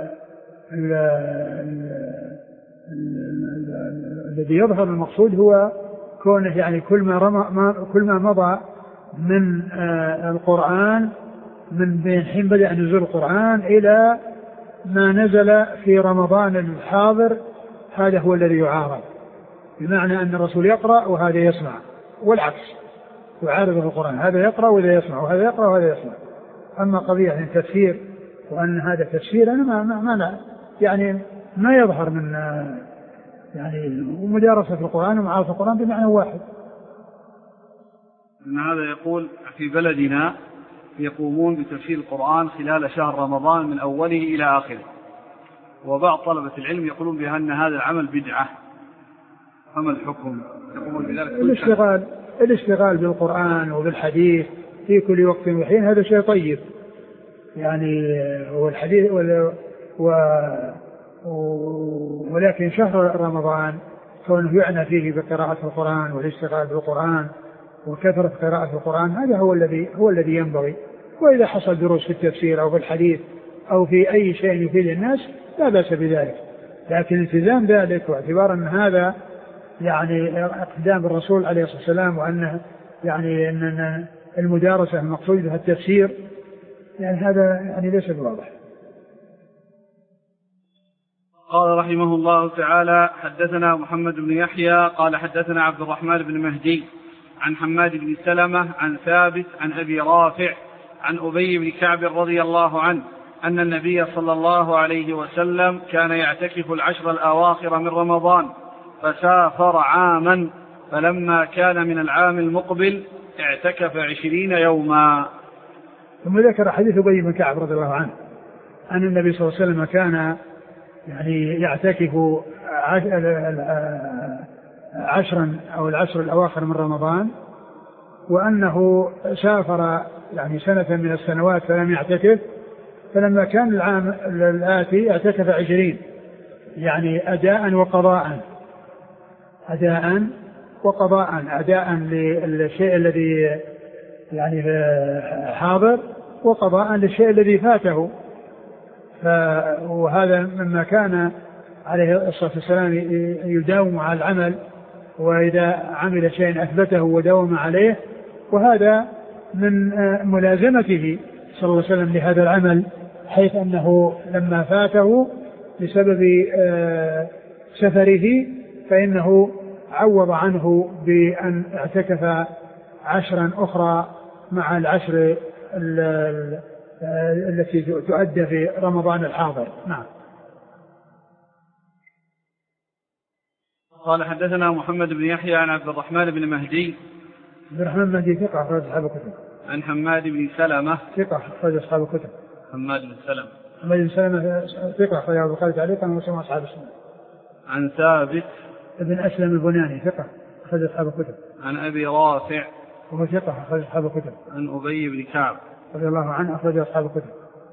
الذي يظهر المقصود هو كونه يعني كل ما مضى من القرآن من بين حين بدأ نزول القرآن إلى ما نزل في رمضان الحاضر هذا هو الذي يعارض، بمعنى أن الرسول يقرأ وهذا يسمع، والعكس يعارض القرآن، هذا يقرأ وهذا يسمع وهذا يقرأ وهذا يسمع. أما قضية يعني تفسير وأن هذا تفسير أنا ما يعني ما يظهر من يعني مدارسة القرآن ومعارضة القرآن بمعنى واحد. إن هذا يقول في بلدنا يقومون بتفسير القرآن خلال شهر رمضان من أوله إلى آخره، وبعض طلبة العلم يقولون بأن هذا العمل بدعة، فما الحكم؟ يقومون بذلك الاشتغال بالقرآن وبالحديث في كل وقت وحين هذا شيء طيب، يعني هو الحديث ولكن شهر رمضان كونه يعنى فيه بقراءة القرآن والاشتغال بالقرآن وكثرة قراءة القرآن هذا هو الذي ينبغي. وإذا حصل دروس في التفسير أو في الحديث أو في أي شيء يفيد الناس لا بأس بذلك، لكن التزام ذلك واعتبار أن هذا يعني اقتدام بالرسول عليه الصلاة والسلام، وأنه يعني أن المدارسة المقصود بها التفسير، يعني هذا يعني ليس بواضح. قال رحمه الله تعالى حدثنا محمد بن يحيى قال حدثنا عبد الرحمن بن مهدي عن حماد بن سلمة عن ثابت عن أبي رافع عن أبي بن كعب رضي الله عنه أن النبي صلى الله عليه وسلم كان يعتكف 10 الأواخر من رمضان فسافر عاما، فلما كان من العام المقبل اعتكف 20 يوما. ثم ذكر حديث أبي بن كعب رضي الله عنه أن النبي صلى الله عليه وسلم كان يعني يعتكف 10 أو 10 الأواخر من رمضان، وأنه سافر يعني سنة من السنوات فلم يعتكف، فلما كان العام الآتي اعتكف 20، يعني أداء وقضاء، أداء للشيء الذي يعني حاضر وقضاء للشيء الذي فاته. وهذا مما كان عليه الصلاة والسلام يداوم على العمل، وإذا عمل شيء أثبته وداوم عليه، وهذا من ملازمته صلى الله عليه وسلم لهذا العمل، حيث أنه لما فاته بسبب سفره فإنه عوض عنه بأن اعتكف 10 أخرى مع العشر التي تؤدى في رمضان الحاضر. نعم. قال حدثنا محمد بن يحيى عن عبد الرحمن بن مهدي. عبد الرحمن بن مهدي ثقة أخرج أصحاب الكتب. عن حماد بن سلمة ثقة أخرج أصحاب الكتب. حماد بن سلمة ثقة أخرج أبو خالد تعليقا ومسلم أصحاب السنة. عن ثابت ابن أسلم البناني ثقة أخرج أصحاب الكتب. عن أبي رافع وهو ثقة أخرج أصحاب الكتب. عن أبي بن كعب رضي الله عنه أخرج أصحاب الكتب.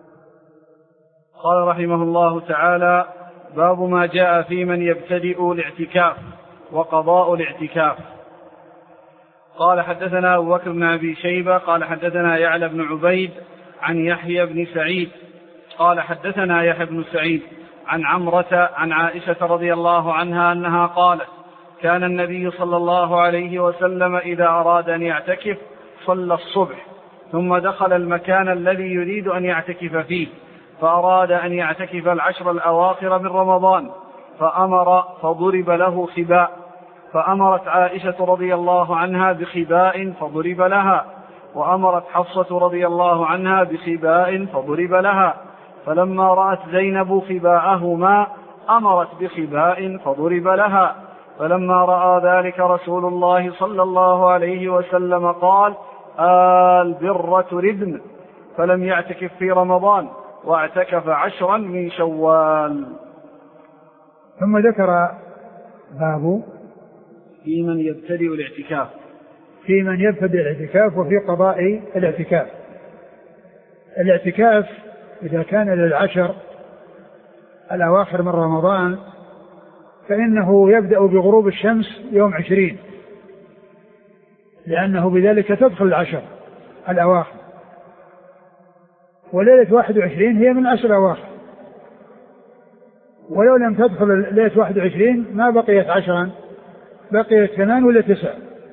قال رحمه الله تعالى: باب ما جاء في من يبتدئ الاعتكاف وقضاء الاعتكاف. قال حدثنا أبو بكر بن أبي شيبة قال حدثنا يعلى بن عبيد عن يحيى بن سعيد قال حدثنا يحيى بن سعيد عن عمرة عن عائشة رضي الله عنها أنها قالت: كان النبي صلى الله عليه وسلم إذا أراد أن يعتكف صلى الصبح ثم دخل المكان الذي يريد أن يعتكف فيه، فأراد أن يعتكف 10 الأواخر من رمضان فأمر فضرب له خباء، فأمرت عائشة رضي الله عنها بخباء فضرب لها، وأمرت حفصة رضي الله عنها بخباء فضرب لها، فلما رأت زينب خباءهما أمرت بخباء فضرب لها، فلما رأى ذلك رسول الله صلى الله عليه وسلم قال: البر تردن، فلم يعتكف في رمضان واعتكف 10 من شوال. ثم ذكر باب في من يبتدئ الاعتكاف، في من يبتدئ الاعتكاف وفي قضاء الاعتكاف. الاعتكاف إذا كان لل10 الأواخر من رمضان فإنه يبدأ بغروب الشمس يوم 20، لأنه بذلك تدخل 10 الأواخر، وليلة 21 هي من 10 الأواخر، ولو لم تدخل ليلة 21 ما بقيت 10، بقيت 8 ولا 9،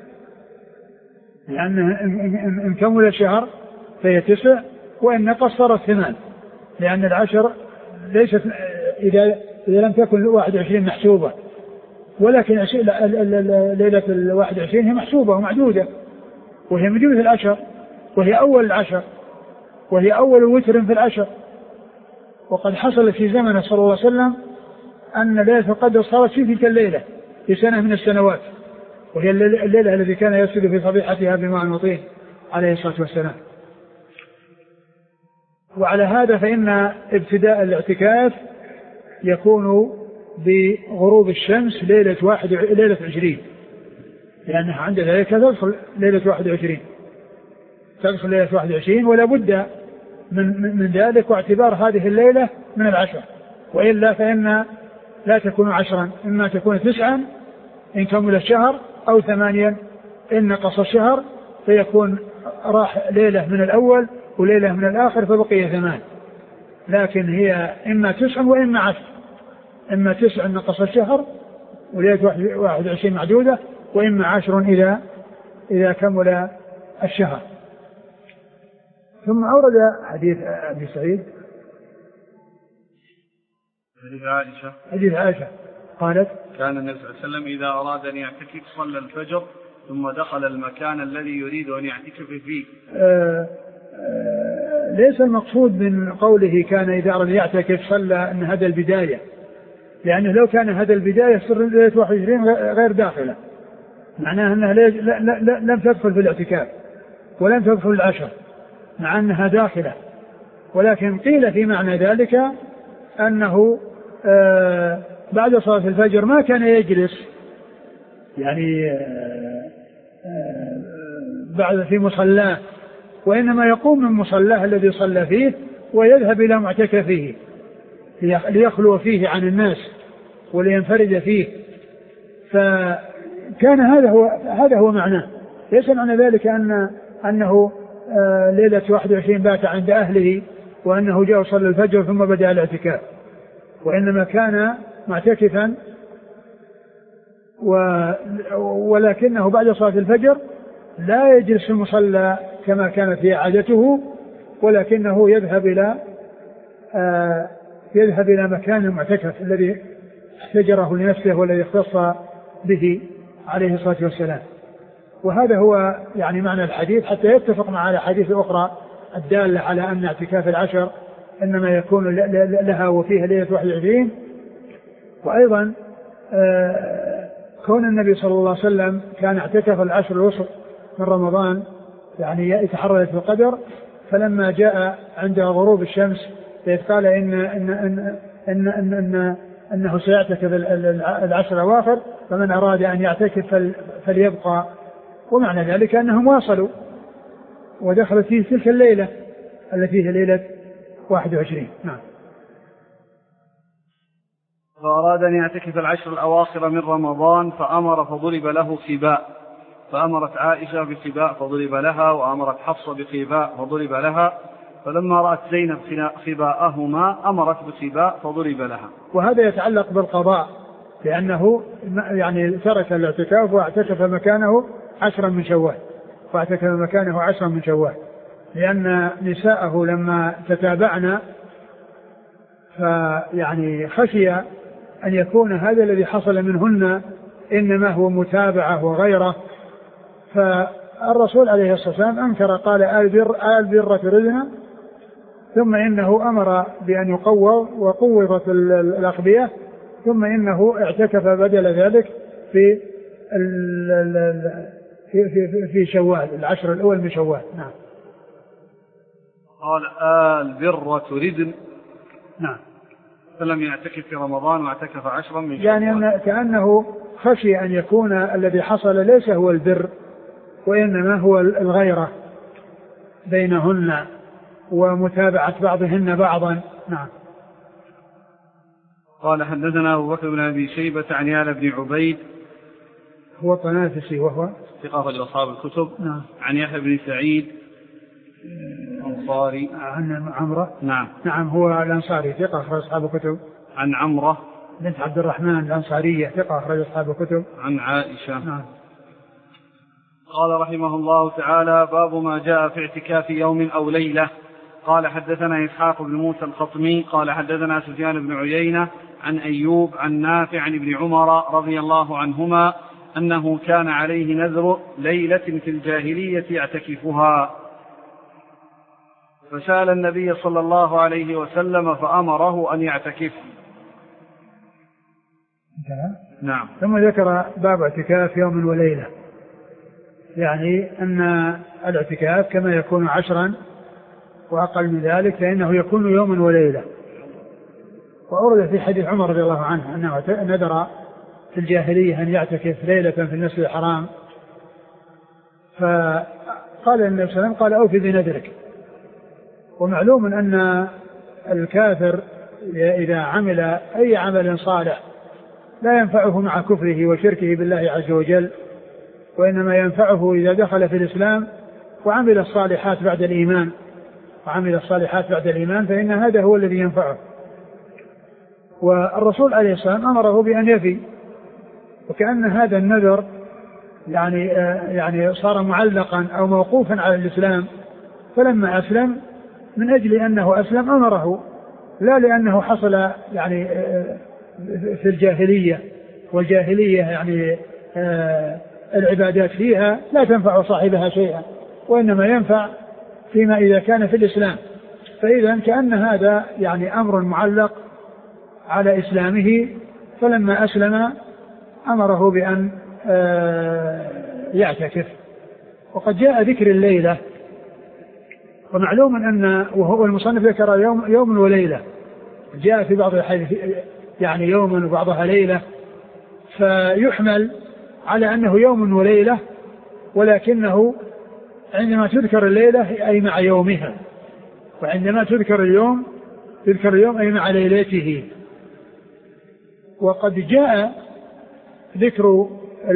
لأن إن كمل الشهر فهي 9، وإن قصرت 8، لأن 10 ليست إذا لم تكن 21 محسوبة، ولكن ليلة 21 هي محسوبة ومعدودة، وهي من جملة 10، وهي أول 10، وهي أول وتر في 10. وقد حصل في زمن صلى الله عليه وسلم أن ليلة القدر صارت في تلك الليلة في سنة من السنوات، وهي الليلة التي كان يسجد في صبيحتها بماء وطين عليه الصلاة والسلام. وعلى هذا فإن ابتداء الاعتكاف يكون بغروب الشمس ليلة 20، لأنها عند ذلك تدخل ليلة 21، ولا بد من ذلك، واعتبار هذه الليلة من 10، وإلا فإن لا تكون 10، إما تكون 9 إن كمل الشهر، أو 8 إن نقص الشهر، فيكون راح ليلة من الأول وليلة من الآخر فبقي 8. لكن هي إما 9 وإما 10، إما 9 نقص الشهر وليلة 21 معدودة، وإما 10 إذا كمل الشهر. ثم أورد حديث أبي سعيد، حديث عائشة قالت: كان النبي صلى الله عليه وسلم إذا أراد أن يعتكف صلى الفجر ثم دخل المكان الذي يريد أن يعتكف فيه. ليس المقصود من قوله كان إذا أراد يعتكف صلى أن هذا البداية، لأنه لو كان هذا البداية صار ليلة 21 غير داخلة، معناها أنها لم تدخل في الاعتكاف ولم تدخل 10، مع أنها داخلة. ولكن قيل في معنى ذلك أنه بعد صلاة الفجر ما كان يجلس يعني بعد في مصلاه، وإنما يقوم من مصلاه الذي صلى فيه ويذهب إلى معتكفه ليخلو فيه عن الناس ولينفرد فيه. فكان هذا هو معناه. ليس معنى ذلك أنه ليلة 21 بات عند أهله وأنه جاء وصلى الفجر ثم بدأ الاعتكاف، وإنما كان معتكفا، ولكنه بعد صلاة الفجر لا يجلس في المصلى كما كانت هي عادته، ولكنه يذهب إلى مكان المعتكف الذي احتجره لنفسه والذي اختص به عليه الصلاة والسلام. وهذا هو يعني معنى الحديث، حتى يتفق مع الحديث الأخرى الدالة على أن اعتكاف العشر إنما يكون لها وفيها ليلة 21. وأيضا كون النبي صلى الله عليه وسلم كان اعتكف العشر الوسط من رمضان يعني يتحرى في القدر، فلما جاء عند غروب الشمس قال إنه سيعتكف العشر الأواخر، فمن أراد أن يعتكف فليبقى. ومعنى ذلك أنهم واصلوا ودخلت فيه تلك الليلة التي هي ليلة 21. نعم. فأراد أن يعتكف العشر الأواخر من رمضان فأمر فضرب له خباء، فأمرت عائشة بخباء فضرب لها، وأمرت حفصة بخباء فضرب لها، فلما رأت زينب خباءهما أمرت بخباء فضرب لها. وهذا يتعلق بالقضاء، لأنه يعني ترك الاعتكاف واعتكف مكانه 10 من شوال، لأن نساءه لما تتابعنا فيعني خشي أن يكون هذا الذي حصل منهن إنما هو متابعة وغيره. فالرسول عليه الصلاة والسلام أنكر، قال البر تردنا، ثم إنه أمر بأن يقوض وقوضت الأقبية، ثم إنه اعتكف بدل ذلك في شوال، العشر الأول من شوال. نعم. قال البر تردن. نعم. فلم يعتكف في رمضان واعتكف 10 من شوال، يعني كأنه خشي أن يكون الذي حصل ليس هو البر، وإنما هو الغيرة بينهن ومتابعة بعضهن بعضا. نعم. قال حدثنا أبو بكر بن أبي شيبة عن يعلى بن عبيد هو طنافسي وهو ثقة لأصحاب الكتب. نعم. عن يحيى بن سعيد الأنصاري عن عمرة. نعم هو الأنصاري ثقة أخرج أصحاب الكتب. عن عمرة بنت عبد الرحمن الأنصارية ثقة أخرج أصحاب الكتب. عن عائشة. نعم. قال رحمه الله تعالى: باب ما جاء في اعتكاف يوم أو ليلة. قال حدثنا إسحاق بن موسى الخطمي قال حدثنا سفيان بن عيينة عن أيوب عن نافع عن ابن عمر رضي الله عنهما أنه كان عليه نذر ليلة في الجاهلية يعتكفها، فسأل النبي صلى الله عليه وسلم فأمره أن يعتكف. نعم. ثم ذكر باب اعتكاف يوم وليلة، يعني أن الاعتكاف كما يكون 10 وأقل من ذلك فإنه يكون يوما وليلة. وأورد في حديث عمر رضي الله عنه أنه نذر في الجاهلية أن يعتكف ليلة في المسجد الحرام، فقال النبي صلى الله عليه وسلم قال أوفي بنذرك. ومعلوم أن الكافر إذا عمل أي عمل صالح لا ينفعه مع كفره وشركه بالله عز وجل، وإنما ينفعه إذا دخل في الإسلام وعمل الصالحات بعد الإيمان، فإن هذا هو الذي ينفعه. والرسول عليه الصلاة والسلام أمره بأن يفي، وكأن هذا النذر يعني صار معلقا أو موقوفا على الإسلام، فلما أسلم من أجل أنه أسلم أمره، لا لأنه حصل يعني في الجاهلية، والجاهلية يعني العبادات فيها لا تنفع صاحبها شيئا، وإنما ينفع فيما إذا كان في الإسلام. فإذا كأن هذا يعني أمر معلق على إسلامه، فلما أسلم أمره بأن يعتكف. وقد جاء ذكر الليلة، ومعلوم أن وهو المصنف ذكر يوم وليلة، جاء في بعض الحديث يعني يوما وبعضها ليلة، فيحمل على أنه يوم وليلة، ولكنه عندما تذكر الليلة أي مع يومها، وعندما تذكر اليوم أي مع ليلته. وقد جاء ذكر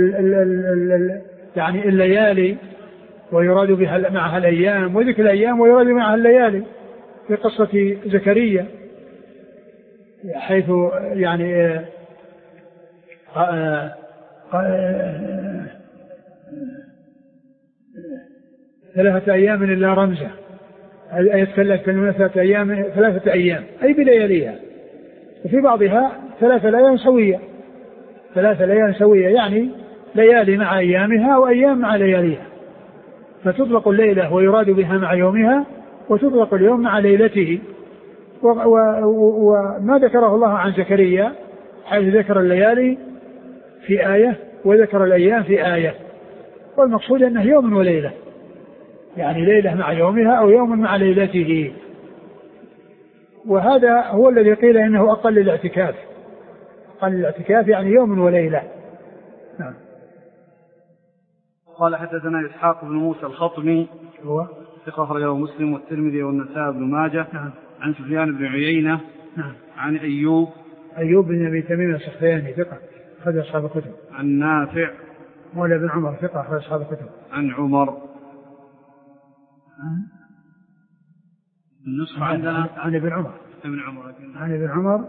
يعني الليالي ويراد بها معها الأيام، وذكر الأيام ويراد معها الليالي في قصة زكريا، حيث يعني 3 أيام إلا رمزه، يتكلم 3 أيام أي بلياليها، وفي بعضها 3 ليال سوية، 3 ليال سوية يعني ليالي مع أيامها وأيام مع لياليها، فتطلق الليلة ويراد بها مع يومها، وتطلق اليوم مع ليلته. وما ذكره الله عن زكريا حيث ذكر الليالي في آية وذكر الأيام في آية، والمقصود أنه يوم وليلة، يعني ليلة مع يومها أو يوم مع ليلته. وهذا هو الذي قيل إنه أقل الاعتكاف، أقل الاعتكاف يعني يوم وليلة. نعم. قال حدثنا إسحاق بن موسى الخطمي هو ثقة أخرجه مسلم والترمذي والنسائي بن ماجه. نعم. عن سفيان بن عيينة. نعم. عن أيوب بن أبي تميم السختياني ثقة أخرج أصحاب الكتب. عن نافع مولى بن عمر ثقة أخرج أصحاب الكتب. عن عمر. النسخة عندنا عن ابن عمر. عن ابن عمر عن ابن عمر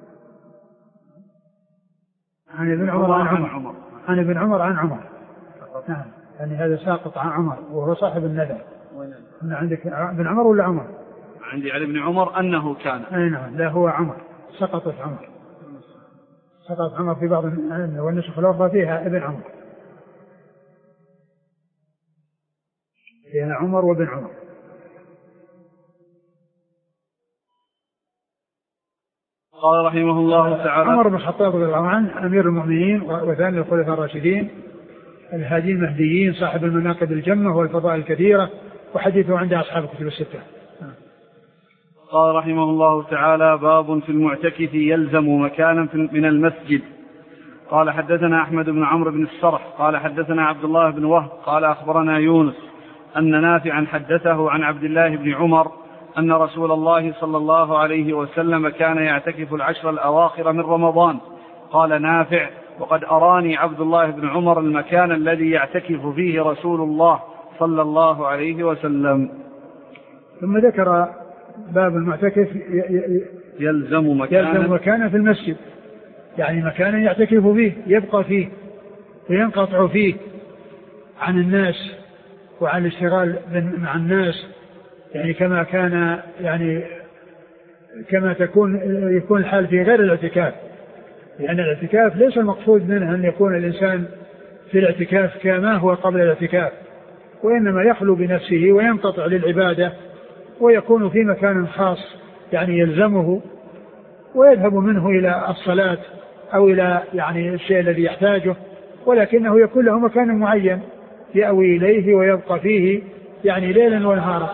عن ابن عمر عن عمر. نعم. يعني هذا ساقط عن عمر وهو صاحب النذر. عندك ابن عمر ولا عمر؟ عندي علي بن عمر أنه كان. أي نعم. لا هو عمر، سقطت عمر في بعض والنسخ الأخرى فيها ابن عمر، فيها عمر وابن عمر. قال رحمه الله تعالى عمر بن الخطاب رضي الله عنه أمير المؤمنين وثاني الخلفاء الراشدين الهادي المهديين صاحب المناقب الجمة والفضائل الكثيرة، وحديثه عند أصحاب الكتب الستة. قال رحمه الله تعالى باب في المعتكف يلزم مكانا من المسجد. قال حدثنا أحمد بن عمرو بن السرح قال حدثنا عبد الله بن وهب قال أخبرنا يونس أن نافعا حدثه عن عبد الله بن عمر أن رسول الله صلى الله عليه وسلم كان يعتكف 10 الأواخر من رمضان. قال نافع وقد أراني عبد الله بن عمر المكان الذي يعتكف فيه رسول الله صلى الله عليه وسلم. ثم ذكر باب المعتكف يلزم مكانا في المسجد، يعني مكانا يعتكف فيه يبقى فيه وينقطع فيه عن الناس وعن الاشتغال مع الناس، يعني كما كان يعني كما يكون الحال في غير الاعتكاف، لأن الاعتكاف ليس المقصود منه أن يكون الإنسان في الاعتكاف كما هو قبل الاعتكاف، وإنما يخلو بنفسه وينقطع للعبادة ويكون في مكان خاص يعني يلزمه ويذهب منه إلى الصلاة أو إلى يعني الشيء الذي يحتاجه، ولكنه يكون له مكان معين يأوي إليه ويبقى فيه يعني ليلا ونهارا.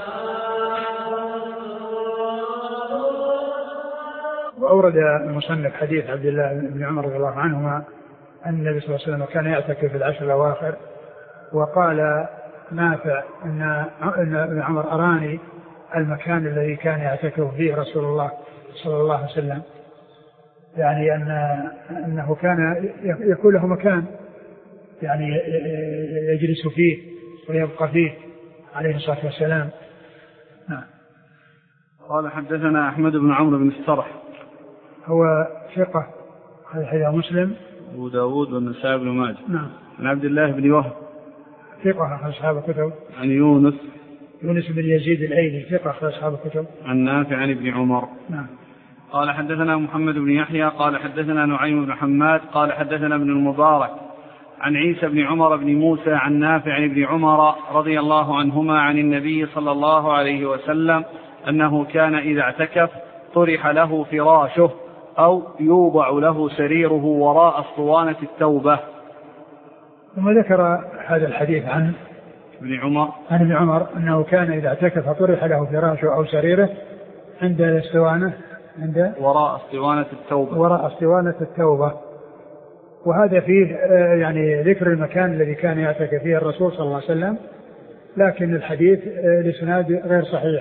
وأورد المصنف حديث عبد الله بن عمر رضي الله عنهما أن النبي صلى الله عليه وسلم كان يعتكف في 10 الأواخر، وقال نافع أن ابن عمر أراني المكان الذي كان يعتكف فيه رسول الله صلى الله عليه وسلم، يعني أنه كان يكون له مكان يعني يجلس فيه ويبقى فيه عليه الصلاة والسلام. نعم. قال حدثنا أحمد بن عمرو بن السرح هو ثقة حديث مسلم أبو داود والنسائي بن ماجه. نعم. عن عبد الله بن وهب ثقة أصحاب الكتب. عن يونس بن يزيد الأيلي ثقة أصحاب الكتب. عن نافع عن ابن عمر. نعم. قال حدثنا محمد بن يحيى قال حدثنا نعيم بن حماد قال حدثنا ابن المبارك عن عيسى بن عمر بن موسى عن نافع عن ابن عمر رضي الله عنهما عن النبي صلى الله عليه وسلم أنه كان إذا اعتكف طرح له فراشه أو يوضع له سريره وراء اسطوانة التوبة. ثم ذكر هذا الحديث عن ابن عمر أنه كان إذا اعتكف طرح له فراشه أو سريره عند الاسطوانة وراء اسطوانة التوبة. وهذا فيه يعني ذكر المكان الذي كان يعتكف فيه الرسول صلى الله عليه وسلم، لكن الحديث لسناد غير صحيح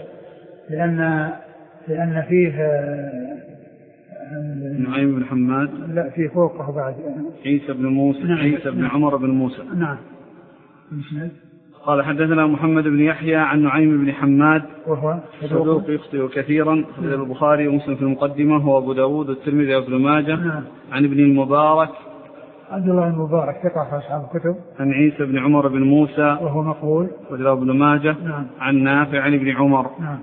لأن فيه نعيم بن حماد لا فيه فوقه بعد عيسى بن موسى. نعم. عيسى بن عمر بن موسى. نعم. قال حدثنا محمد بن يحيى عن نعيم بن حماد وهو صدوق يخطئ كثيرا في البخاري ومسلم في المقدمة وابو داود والترمذي وابن ماجه. نعم. عن ابن المبارك عبد الله المبارك ثقة في أصحاب الكتب. عن عيسى بن عمر بن موسى وهو مقبول ورواه ابن ماجه. نعم. عن نافع عن ابن عمر. نعم.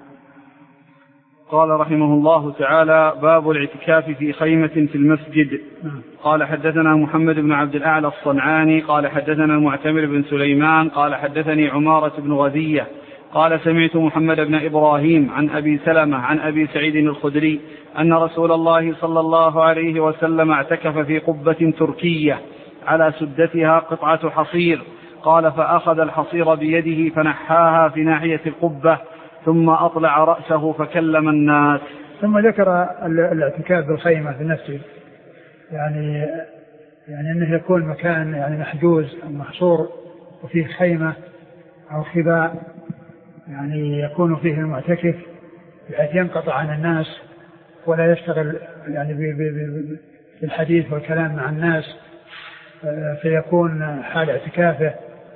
قال رحمه الله تعالى: باب الاعتكاف في خيمة في المسجد. نعم. قال حدثنا محمد بن عبد الأعلى الصنعاني قال حدثنا المعتمر بن سليمان قال حدثني عمارة بن غزية قال سمعت محمد بن إبراهيم عن أبي سلمة عن أبي سعيد الخدري أن رسول الله صلى الله عليه وسلم اعتكف في قبة تركية على سدتها قطعة حصير. قال فأخذ الحصير بيده فنحاها في ناحية القبة ثم أطلع رأسه فكلم الناس. ثم ذكر الاعتكاف بالخيمة في المسجد، يعني أنه يكون مكان يعني محجوز أو محصور وفيه خيمة أو خباء يعني يكون فيه المعتكف بحيث ينقطع عن الناس ولا يشتغل يعني بالحديث والكلام مع الناس، فيكون حال اعتكافه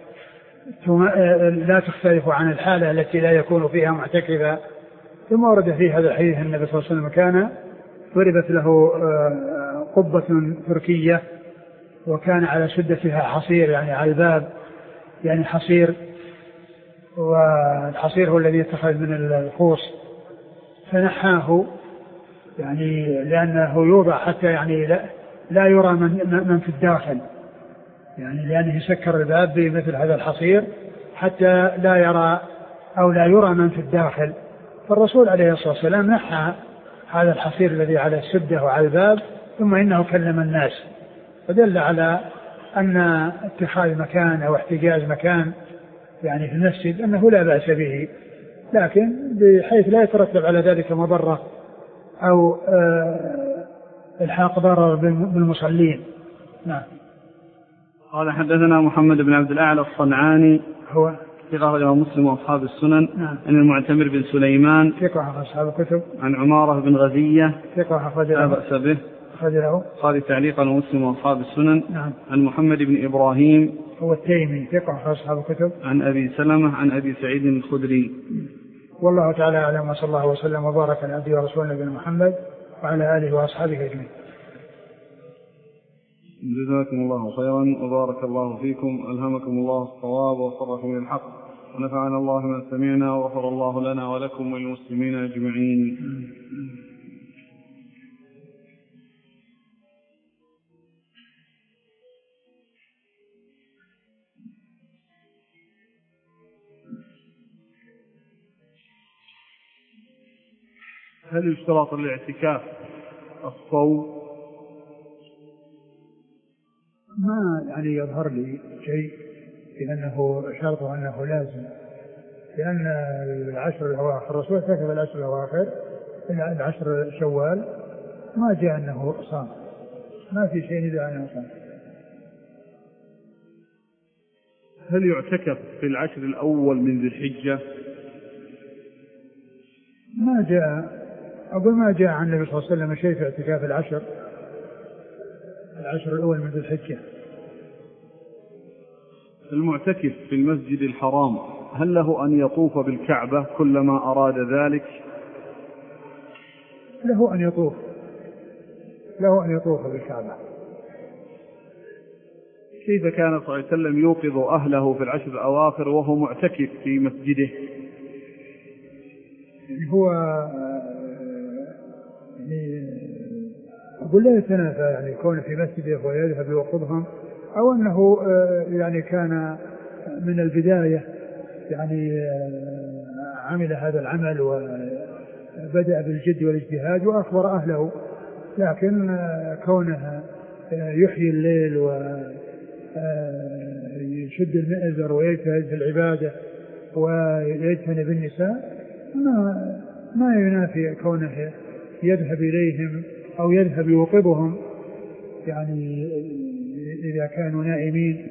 لا تختلف عن الحالة التي لا يكون فيها معتكفا. ثم ورد في هذا الحديث النبي صلى الله عليه وسلم كان ضربت له قبة تركية وكان على سدتها حصير يعني على الباب يعني حصير، والحصير هو الذي يتخذ من الخوص، فنحاه يعني لأنه يوضع حتى يعني لا يرى من في الداخل، يعني لأنه يسكر الباب بمثل هذا الحصير حتى لا يرى أو لا يرى من في الداخل. فالرسول عليه الصلاة والسلام نحى هذا الحصير الذي على السدة وعلى الباب ثم إنه كلم الناس، فدل على أن اتخاذ مكان أو احتجاز مكان يعني في المسجد أنه لا بأس به، لكن بحيث لا يترتب على ذلك مضرة أو الحاق ضرر بالمصلين. نعم. قال حدثنا محمد بن عبد الأعلى الصنعاني هو ثقة له مسلم وأصحاب السنن. نعم. عن المعتمر بن سليمان ثقة في أصحاب الكتب. عن عمارة بن غزية ثقة لا بأس به قال تعليقا ومسلم وأصحاب السنن. نعم. عن محمد بن إبراهيم هو التيمي ثقة في أصحاب الكتب. عن أبي سلمة عن أبي سعيد الخدري. والله تعالى أعلم، وصلى الله وسلم وبارك على عبده ورسوله نبينا محمد وعلى آله وأصحابه أجمعين. جزاكم الله خيرا وبارك الله فيكم، ألهمكم الله الصواب ووفقكم للحق، ونفعنا الله ما سمعنا وغفر الله لنا ولكم وللمسلمين أجمعين. هل يشترط الاعتكاف الصوم؟ ما يعني يظهر لي شيء لأنه شرطه أنه لازم، لأن العشر الأواخر الرسول اعتكف العشر الأواخر إلى العشر شوال ما جاء أنه صام، ما في شيء يدعى أنه صام. هل يعتكف في العشر الأول من ذي الحجة؟ ما جاء، أقول ما جاء عن النبي صلى الله عليه وسلم شيء في اعتكاف العشر الأول من ذي الحجة. المعتكف في المسجد الحرام هل له أن يطوف بالكعبة كلما أراد ذلك؟ له أن يطوف بالكعبة. كيف كان صلى الله عليه وسلم يوقظ أهله في العشر الأواخر وهو معتكف في مسجده؟ هو أقول لا يتنافى يعني كونه في مسجده ويذهب يوقظهم، أو أنه يعني كان من البداية يعني عمل هذا العمل وبدأ بالجد والاجتهاد وأخبر أهله، لكن كونه يحيي الليل ويشد المئزر ويجتهد في العبادة ويجتنب بالنساء ما ينافي كونه يذهب إليهم أو يذهب يوقظهم يعني إذا كانوا نائمين.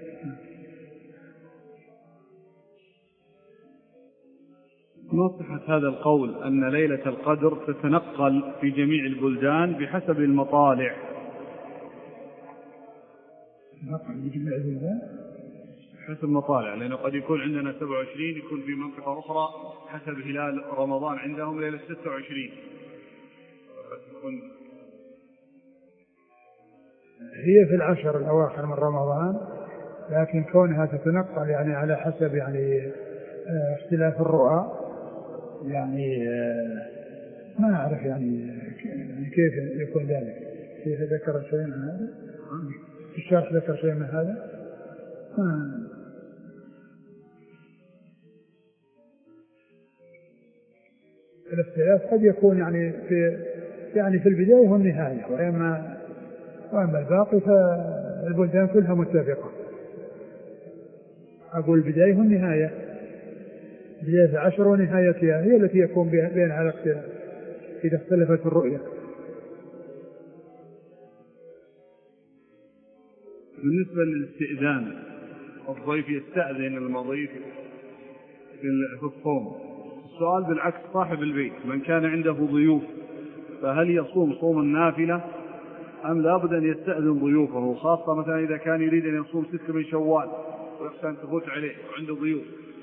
ما صحة هذا القول أن ليلة القدر تتنقل في جميع البلدان بحسب المطالع؟ حسب مطالع، لأنه قد يكون عندنا 27 يكون في منطقة أخرى حسب هلال رمضان عندهم ليلة 26. هي في العشر الأواخر من رمضان، لكن كونها تتنقل يعني على حسب يعني اختلاف الرؤى، يعني ما أعرف يعني كيف يكون ذلك. كيف ذكر شيء من هذا في الشرح؟ ذكر شيء من هذا؟ الاختلاف قد يكون يعني في البداية والنهاية، وأما الباقي فالبلدان كلها متفقة. أقول البداية والنهاية، بداية العشر ونهايتها هي التي يكون بينها الاختلاف إذا اختلفت الرؤية. بالنسبة للاستئذان، الضيف يستأذن المضيف في الصوم، السؤال بالعكس صاحب البيت من كان عنده ضيوف فهل يصوم صوم النافلة أم لابد أن يستأذن ضيوفه، خاصة مثلا إذا كان يريد أن يصوم 6 من شوال ويخشى أن تفوت عليه وعنده ضيوف؟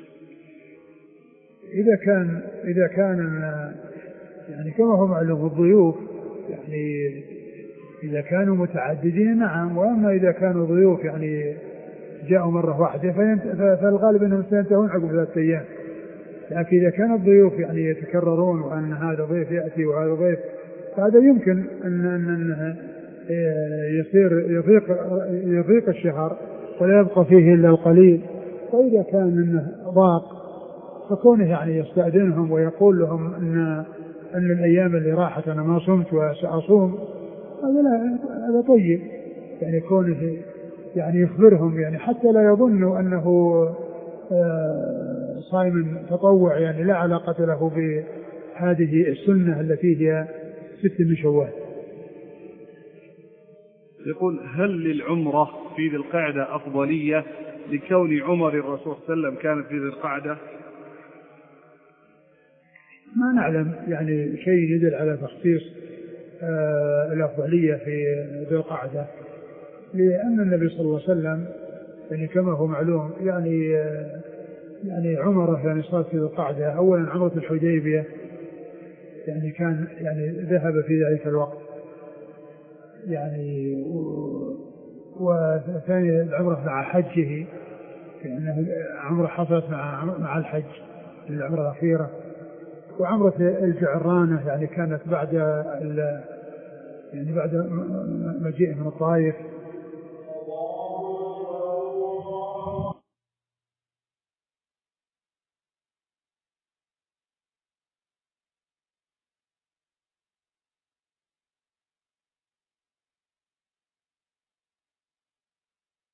إذا كان يعني كما هو معلوم الضيوف يعني إذا كانوا متعددين نعم، وأما إذا كانوا ضيوف يعني جاءوا مرة واحدة فالغالب أنهم سينتهون عقب 3 أيام. لكن إذا كان الضيوف يعني يتكررون وأن هذا ضيف يأتي وهذا ضيف، فهذا يمكن أن يصير يضيق الشهر ولا يبقى فيه إلا القليل. فإذا كان أنه ضاق فكونه يعني يستأذنهم ويقول لهم أن الأيام اللي راحت أنا ما صمت وسأصوم، هذا طيب، يعني كونه يعني يخبرهم يعني حتى لا يظنوا أنه صائم تطوع، يعني لا علاقة له بهذه السنة التي هي 6 من شوال. يقول هل للعمرة في ذي القعدة أفضلية لكون عمر الرسول صلى الله عليه وسلم كانت في ذي القعدة؟ ما نعلم يعني شيء يدل على تخصيص الأفضلية في ذي القعدة، لأن النبي صلى الله عليه وسلم يعني كما هو معلوم يعني عمره يعني صار في ذي القعدة. أولا عمرة الحديبية يعني كان يعني ذهب في ذلك الوقت يعني، وثاني العمرة مع حجه، لأنه عمرة حصلت مع الحج العمرة الأخيرة. وعمرة الجعرانة يعني كانت بعد مجيء من الطائف،